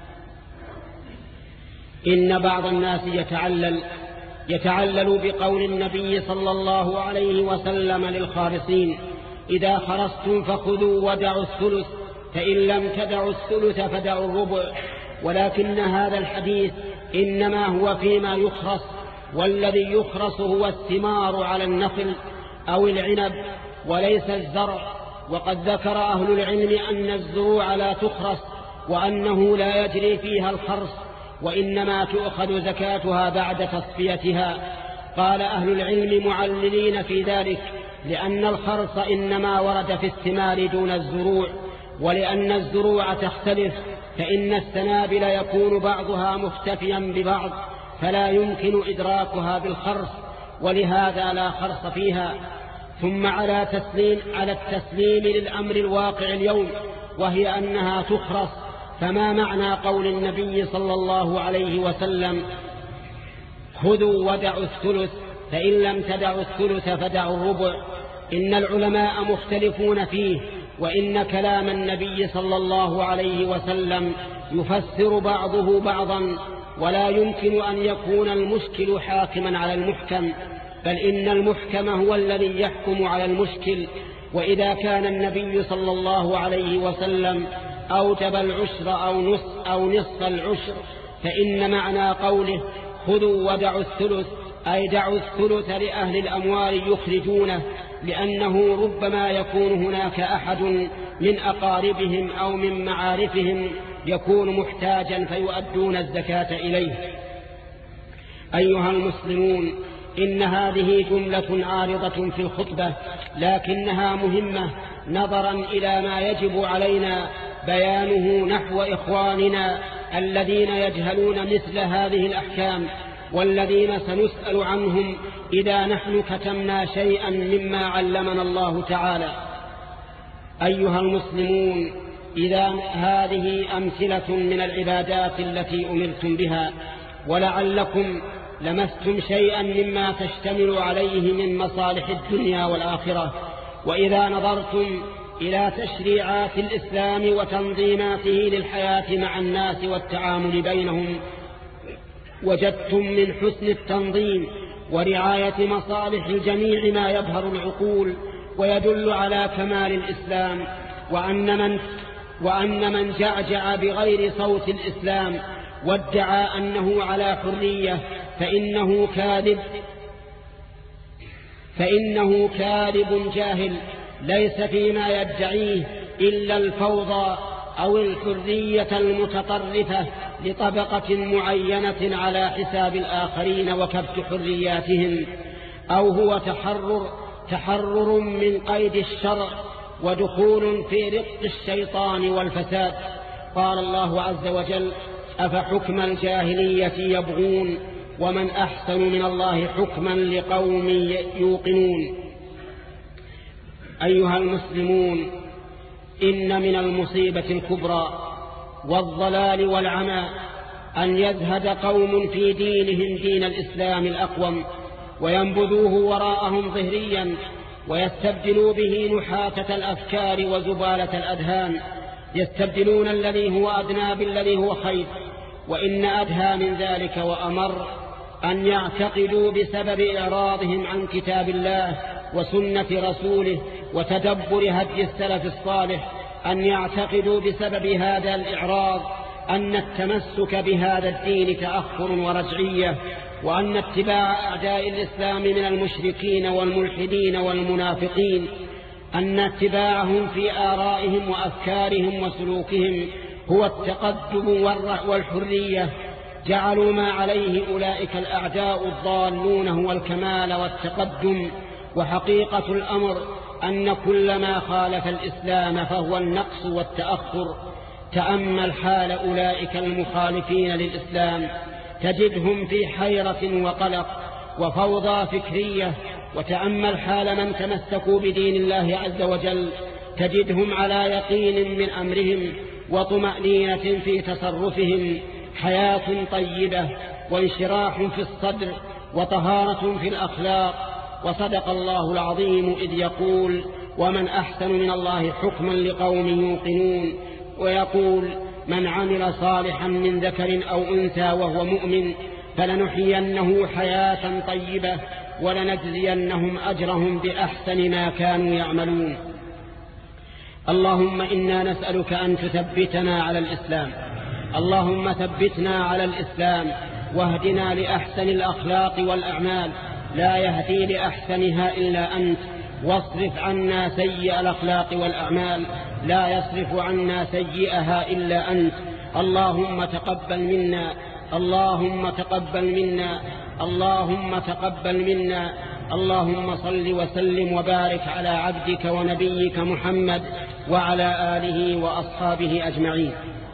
إن بعض الناس يتعلل يتعلل بقول النبي صلى الله عليه وسلم للخارصين: إذا خرصتم فخذوا ودعوا الثلث، فإن لم تدعوا الثلث فدعوا الربع. ولكن هذا الحديث إنما هو فيما يخرص، والذي يخرص هو الثمار على النخل أو العنب وليس الزرع. وقد ذكر أهل العلم أن الزروع لا تخرص وأنه لا يجري فيها الخرص، وإنما تؤخذ زكاتها بعد تصفيتها. قال أهل العلم معللين في ذلك لأن الخرص إنما ورد في الثمار دون الزروع، ولأن الزروع تختلف، فإن السنابل يكون بعضها مختفيا ببعض فلا يمكن إدراكها بالخرص، ولهذا لا خرص فيها. ثم على تسليم على التسليم للأمر الواقع اليوم، وهي أنها تخرص. فما معنى قول النبي صلى الله عليه وسلم: خذوا ودعوا الثلث، فإن لم تدعوا الثلث فدعوا الربع؟ إن العلماء مختلفون فيه، وإن كلام النبي صلى الله عليه وسلم يفسر بعضه بعضا، ولا يمكن أن يكون المشكل حاكما على المحكم، بل إن المحكم هو الذي يحكم على المشكل. وإذا كان النبي صلى الله عليه وسلم أوجب العشر أو نص, أو نصف العشر، فإن معنى قوله خذوا ودعوا الثلث أي دعوا الثلث لأهل الأموال يخرجونه، لأنه ربما يكون هناك أحد من أقاربهم أو من معارفهم يكون محتاجا فيؤدون الزكاة إليه. أيها المسلمون، إن هذه جملة عارضة في الخطبة، لكنها مهمة نظرا إلى ما يجب علينا بيانه نحو إخواننا الذين يجهلون مثل هذه الأحكام، والذين سنسأل عنهم إذا نحن كتمنا شيئا مما علمنا الله تعالى. أيها المسلمون، إذا هذه أمثلة من العبادات التي أمرتم بها، ولعلكم لمستم شيئا مما تشتمل عليه من مصالح الدنيا والآخرة. وإذا نظرتم إلى تشريعات الإسلام وتنظيماته للحياة مع الناس والتعامل بينهم، وجدتم من حسن التنظيم ورعاية مصالح الجميع ما يبهر العقول ويدل على كمال الإسلام، وأن من, وأن من جعجع بغير صوت الإسلام وادعى أنه على حرية فإنه كاذب فإنه كاذب جاهل، ليس فيما يدعيه إلا الفوضى أو الحرية المتطرفة لطبقة معينة على حساب الآخرين وكبت حرياتهم، أو هو تحرر تحرر من قيد الشرع ودخول في رق الشيطان والفساد. قال الله عز وجل: أفحكم الجاهلية يبغون ومن أحسن من الله حكما لقوم يوقنون. أيها المسلمون، إن من المصيبة الكبرى والضلال والعمى أن يزهد قوم في دينهم دين الإسلام الأقوم وينبذوه وراءهم ظهريا، ويستبدلوا به نحاتة الأفكار وزبالة الأذهان، يستبدلون الذي هو أدنى بالذي هو خير. وإن أدهى من ذلك وأمر أن يعتقدوا بسبب إعراضهم عن كتاب الله وسنة رسوله وتدبر هدي السلف الصالح، أن يعتقدوا بسبب هذا الإعراض أن التمسك بهذا الدين تأخر ورجعية، وأن اتباع أعداء الإسلام من المشركين والملحدين والمنافقين أن اتباعهم في آرائهم وأفكارهم وسلوكهم هو التقدم والحرية. جعلوا ما عليه أولئك الأعداء الضالون هو الكمال والتقدم، وحقيقة الأمر أن كل ما خالف الإسلام فهو النقص والتأخر. تأمل حال أولئك المخالفين للإسلام، تجدهم في حيرة وقلق وفوضى فكرية، وتأمل حال من تمسكوا بدين الله عز وجل تجدهم على يقين من أمرهم وطمأنينة في تصرفهم، حياة طيبة وانشراح في الصدر وطهارة في الأخلاق. وصدق الله العظيم إذ يقول: ومن أحسن من الله حكما لقوم يوقنون. ويقول: من عمل صالحا من ذكر أو أنثى وهو مؤمن فلنحيينه حياة طيبة ولنجزينهم أجرهم بأحسن ما كانوا يعملون. اللهم إنا نسألك أن تثبتنا على الإسلام، اللهم ثبتنا على الإسلام واهدنا لأحسن الأخلاق والأعمال، لا يهدي لأحسنها إلا أنت، واصرف عنا سيئ الأخلاق والأعمال، لا يصرف عنا سيئها إلا أنت. اللهم تقبل منا، اللهم تقبل منا، اللهم تقبل منا. اللهم صل وسلم وبارك على عبدك ونبيك محمد وعلى آله وأصحابه أجمعين.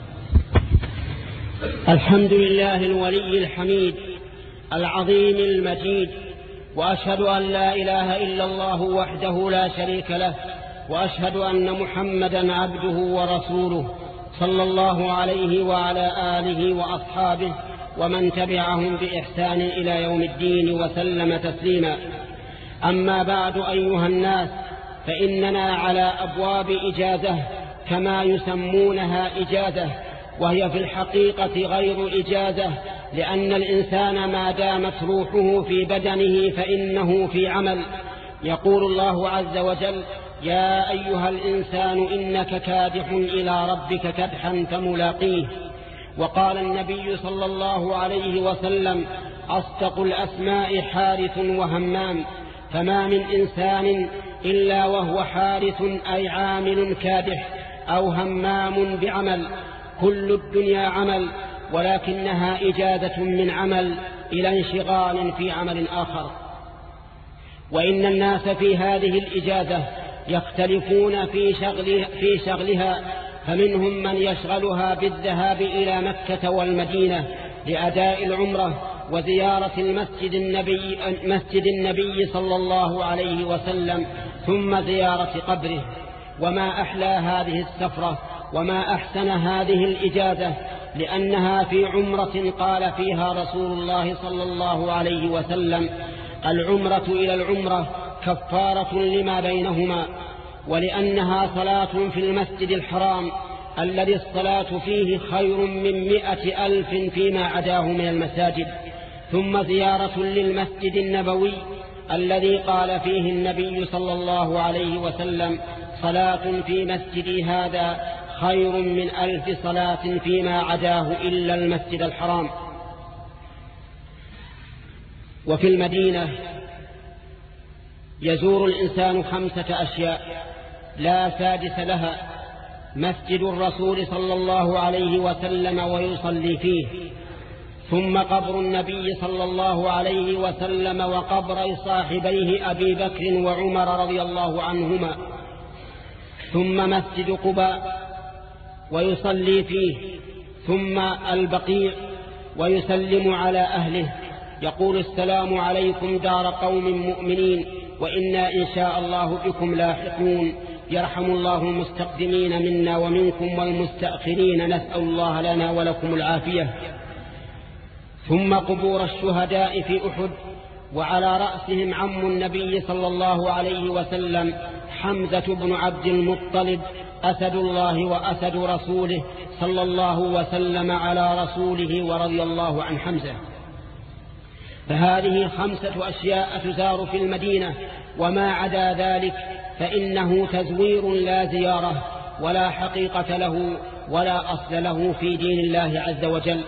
الحمد لله الولي الحميد العظيم المجيد، وأشهد أن لا إله إلا الله وحده لا شريك له، وأشهد أن محمدا عبده ورسوله صلى الله عليه وعلى آله وأصحابه ومن تبعهم بإحسان إلى يوم الدين وسلم تسليما. أما بعد أيها الناس، فإننا على أبواب إجازة كما يسمونها إجازة، وهي في الحقيقة غير إجازة، لأن الإنسان ما دامت روحه في بدنه فإنه في عمل. يقول الله عز وجل: يا أيها الإنسان إنك كادح إلى ربك كدحا فملاقيه. وقال النبي صلى الله عليه وسلم: أصدق الأسماء حارث وهمام، فما من إنسان إلا وهو حارث أي عامل كادح أو همام بعمل. كل الدنيا عمل، ولكنها إجازة من عمل إلى انشغال في عمل آخر. وإن الناس في هذه الإجازة يختلفون في شغلها, في شغلها فمنهم من يشغلها بالذهاب إلى مكة والمدينة لأداء العمرة وزيارة المسجد النبي, مسجد النبي صلى الله عليه وسلم، ثم زيارة قبره. وما أحلى هذه السفرة وما أحسن هذه الإجازة، لأنها في عمرة قال فيها رسول الله صلى الله عليه وسلم: العمرة إلى العمرة كفارة لما بينهما. ولأنها صلاة في المسجد الحرام الذي الصلاة فيه خير من مئة ألف فيما عداه من المساجد. ثم زيارة للمسجد النبوي الذي قال فيه النبي صلى الله عليه وسلم: صلاة في مسجدي هذا خير من ألف صلاة فيما عداه إلا المسجد الحرام. وفي المدينة يزور الإنسان خمسة أشياء لا سادس لها: مسجد الرسول صلى الله عليه وسلم ويصلي فيه، ثم قبر النبي صلى الله عليه وسلم وقبر صاحبيه أبي بكر وعمر رضي الله عنهما، ثم مسجد قباء ويصلي فيه، ثم البقيع ويسلم على أهله، يقول: السلام عليكم دار قوم مؤمنين وإنا إن شاء الله بكم لاحقون. يرحم الله المستقدمين منا ومنكم والمستأخرين، نسأل الله لنا ولكم العافية. ثم قبور الشهداء في أحد، وعلى رأسهم عم النبي صلى الله عليه وسلم حمزة بن عبد المطلب أسد الله وأسد رسوله صلى الله وسلم على رسوله ورضي الله عن حمزة. فهذه خمسة أشياء تزار في المدينة، وما عدا ذلك فإنه تزوير لا زيارة، ولا حقيقة له ولا أصل له في دين الله عز وجل.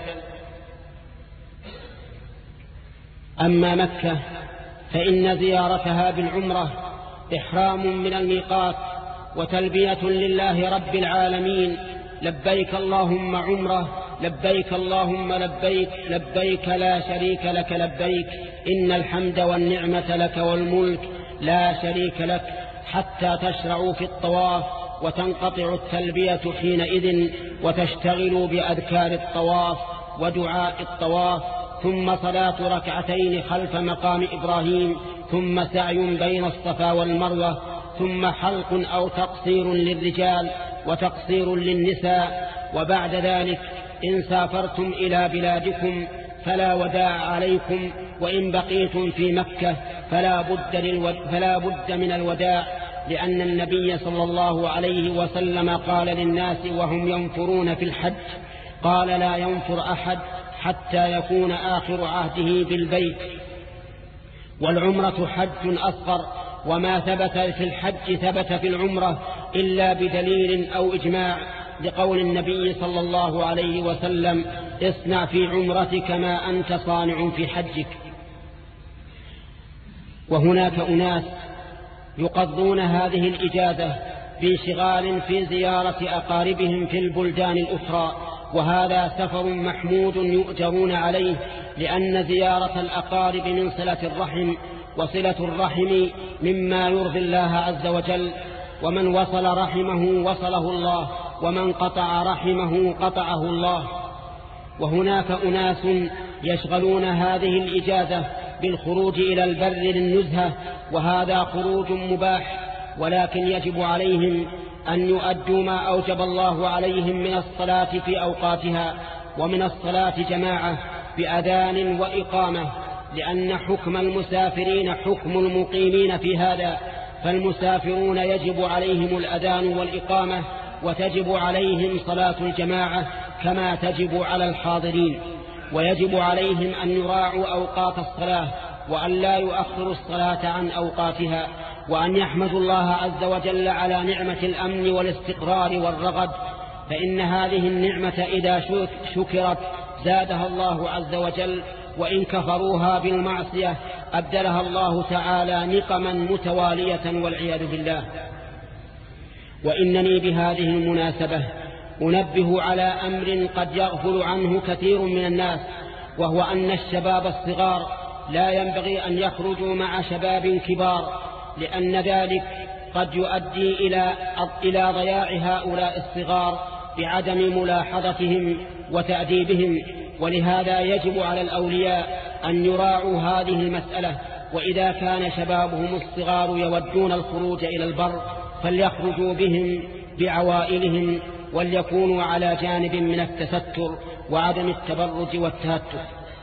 أما مكة فإن زيارتها بالعمرة إحرام من الميقات وتلبية لله رب العالمين: لبيك اللهم عمرة، لبيك اللهم لبيك، لبيك لا شريك لك لبيك، إن الحمد والنعمة لك والملك لا شريك لك، حتى تشرعوا في الطواف وتنقطع التلبية حينئذ وتشتغلوا بأذكار الطواف ودعاء الطواف، ثم صلاة ركعتين خلف مقام إبراهيم، ثم سعي بين الصفا والمروة، ثم حلق أو تقصير للرجال وتقصير للنساء. وبعد ذلك إن سافرتم إلى بلادكم فلا وداع عليكم، وإن بقيتم في مكة فلا بد, للو... فلا بد من الوداع، لأن النبي صلى الله عليه وسلم قال للناس وهم ينفرون في الحج، قال لا ينفر أحد حتى يكون آخر عهده بالبيت. والعمرة حج أصغر، وما ثبت في الحج ثبت في العمرة إلا بدليل أو إجماع، لقول النبي صلى الله عليه وسلم اصنع في عمرتك ما أنت صانع في حجك. وهناك أناس يقضون هذه الإجازة بانشغال في زيارة أقاربهم في البلدان الأخرى، وهذا سفر محمود يؤجرون عليه، لأن زيارة الأقارب من صلة الرحم، وصلة الرحم مما يرضي الله عز وجل. ومن وصل رحمه وصله الله، ومن قطع رحمه قطعه الله. وهناك أناس يشغلون هذه الإجازة بالخروج إلى البر للنزهة، وهذا خروج مباح، ولكن يجب عليهم أن يؤدوا ما أوجب الله عليهم من الصلاة في أوقاتها، ومن الصلاة جماعة بأذان وإقامة، لأن حكم المسافرين حكم المقيمين في هذا، فالمسافرون يجب عليهم الأذان والإقامة، وتجب عليهم صلاة الجماعة كما تجب على الحاضرين. ويجب عليهم أن يراعوا أوقات الصلاة، وأن لا يؤخروا الصلاة عن أوقاتها، وأن يحمدوا الله عز وجل على نعمة الأمن والاستقرار والرغد، فإن هذه النعمة إذا شكرت زادها الله عز وجل، وإن كفروها بالمعصية أبدلها الله تعالى نقما متوالية والعياذ بالله. وإنني بهذه المناسبة أنبه على أمر قد يغفل عنه كثير من الناس، وهو أن الشباب الصغار لا ينبغي أن يخرجوا مع شباب كبار، لأن ذلك قد يؤدي إلى إلى ضياع هؤلاء الصغار بعدم ملاحظتهم وتأديبهم. ولهذا يجب على الأولياء أن يراعوا هذه المسألة، وإذا كان شبابهم الصغار يودون الخروج إلى البر فليخرجوا بهم بعوائلهم، وليكونوا على جانب من التستر وعدم التبرج والتهتك.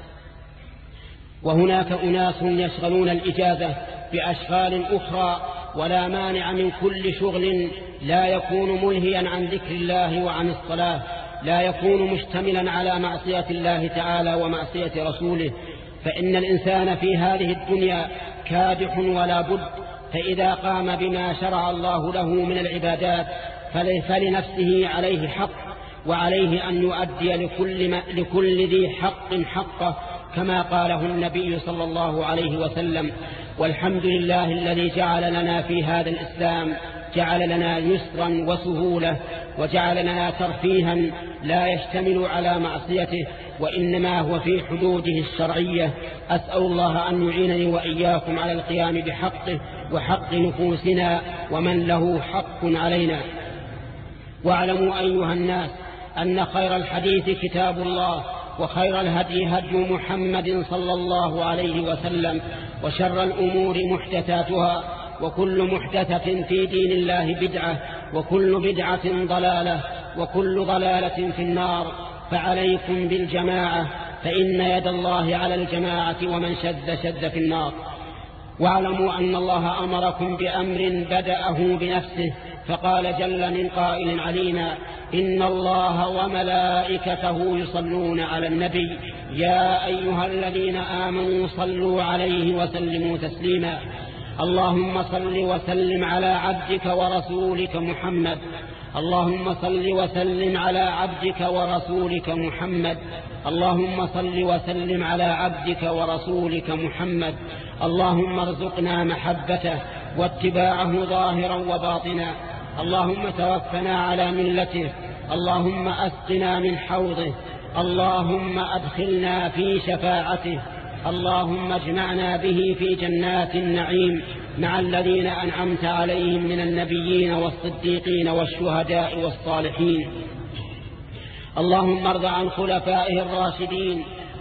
وهناك أناس يشغلون الإجازة بأشغال أخرى، ولا مانع من كل شغل لا يكون ملهيا عن ذكر الله وعن الصلاة، لا يكون مشتملا على معصية الله تعالى ومعصية رسوله، فإن الإنسان في هذه الدنيا كادح ولا بد، فإذا قام بما شرع الله له من العبادات فلنفسه عليه حق، وعليه أن يؤدي لكل, لكل ذي حق حقه، كما قاله النبي صلى الله عليه وسلم. والحمد لله الذي جعل لنا في هذا الإسلام جعل لنا يسرا وسهولة، وجعل لنا ترفيها لا يشتمل على معصيته، وإنما هو في حدوده الشرعية. أسأل الله أن يعينني وإياكم على القيام بحقه وحق نفوسنا ومن له حق علينا. واعلموا أيها الناس أن خير الحديث كتاب الله، وخير الهدي هدي محمد صلى الله عليه وسلم، وشر الأمور محدثاتها، وكل محدثة في دين الله بدعة، وكل بدعة ضلالة، وكل ضلالة في النار. فعليكم بالجماعة، فإن يد الله على الجماعة، ومن شذ شذ في النار. واعلموا أن الله أمركم بأمر بدأه بنفسه، فقال جل من قائل علينا: إن الله وملائكته يصلون على النبي يا أيها الذين آمنوا صلوا عليه وسلموا تسليما. اللهم صل وسلم على عبدك ورسولك محمد اللهم صل وسلم على عبدك ورسولك محمد اللهم صل وسلم على عبدك ورسولك محمد اللهم ارزقنا محبته واتباعه ظاهرا وباطنا. اللهم توفنا على ملته. اللهم أسقنا من حوضه. اللهم أدخلنا في شفاعته. اللهم اجمعنا به في جنات النعيم مع الذين أنعمت عليهم من النبيين والصديقين والشهداء والصالحين. اللهم ارض عن خلفائه الراشدين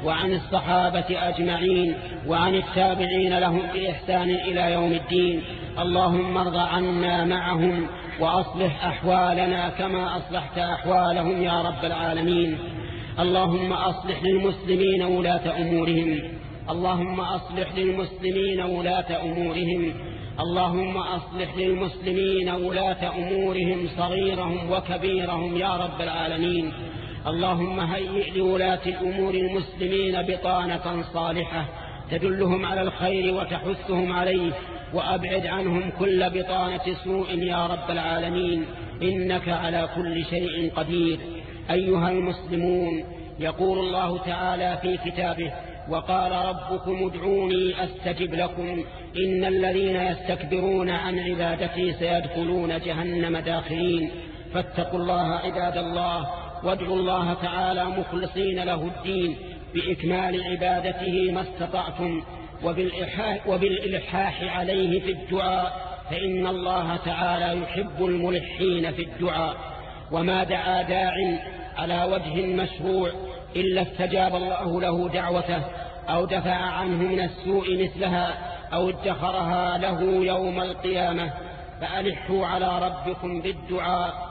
وعن الصحابة أجمعين وعن التابعين لهم بإحسان إلى يوم الدين. اللهم ارض عنا معهم وأصلح أحوالنا كما أصلحت أحوالهم يا رب العالمين. اللهم أصلح للمسلمين ولاة أمورهم اللهم أصلح للمسلمين ولاة أمورهم اللهم أصلح للمسلمين ولاة أمورهم صغيرهم وكبيرهم يا رب العالمين. اللهم هيئ لولاة الأمور المسلمين بطانة صالحة تدلهم على الخير وتحثهم عليه، وأبعد عنهم كل بطانة سوء يا رب العالمين، إنك على كل شيء قدير. أيها المسلمون، يقول الله تعالى في كتابه: وقال ربكم ادعوني أستجب لكم إن الذين يستكبرون عن عبادتي سيدخلون جهنم داخلين. فاتقوا الله عباد الله، وادعوا الله تعالى مخلصين له الدين بإكمال عبادته ما استطعتم، وبالإلحاح, وبالإلحاح عليه في الدعاء، فإن الله تعالى يحب الملحين في الدعاء. وما دعا داع على وجه مشروع إلا استجاب الله له دعوته، أو دفع عنه من السوء مثلها، أو ادخرها له يوم القيامة. فألحوا على ربكم بالدعاء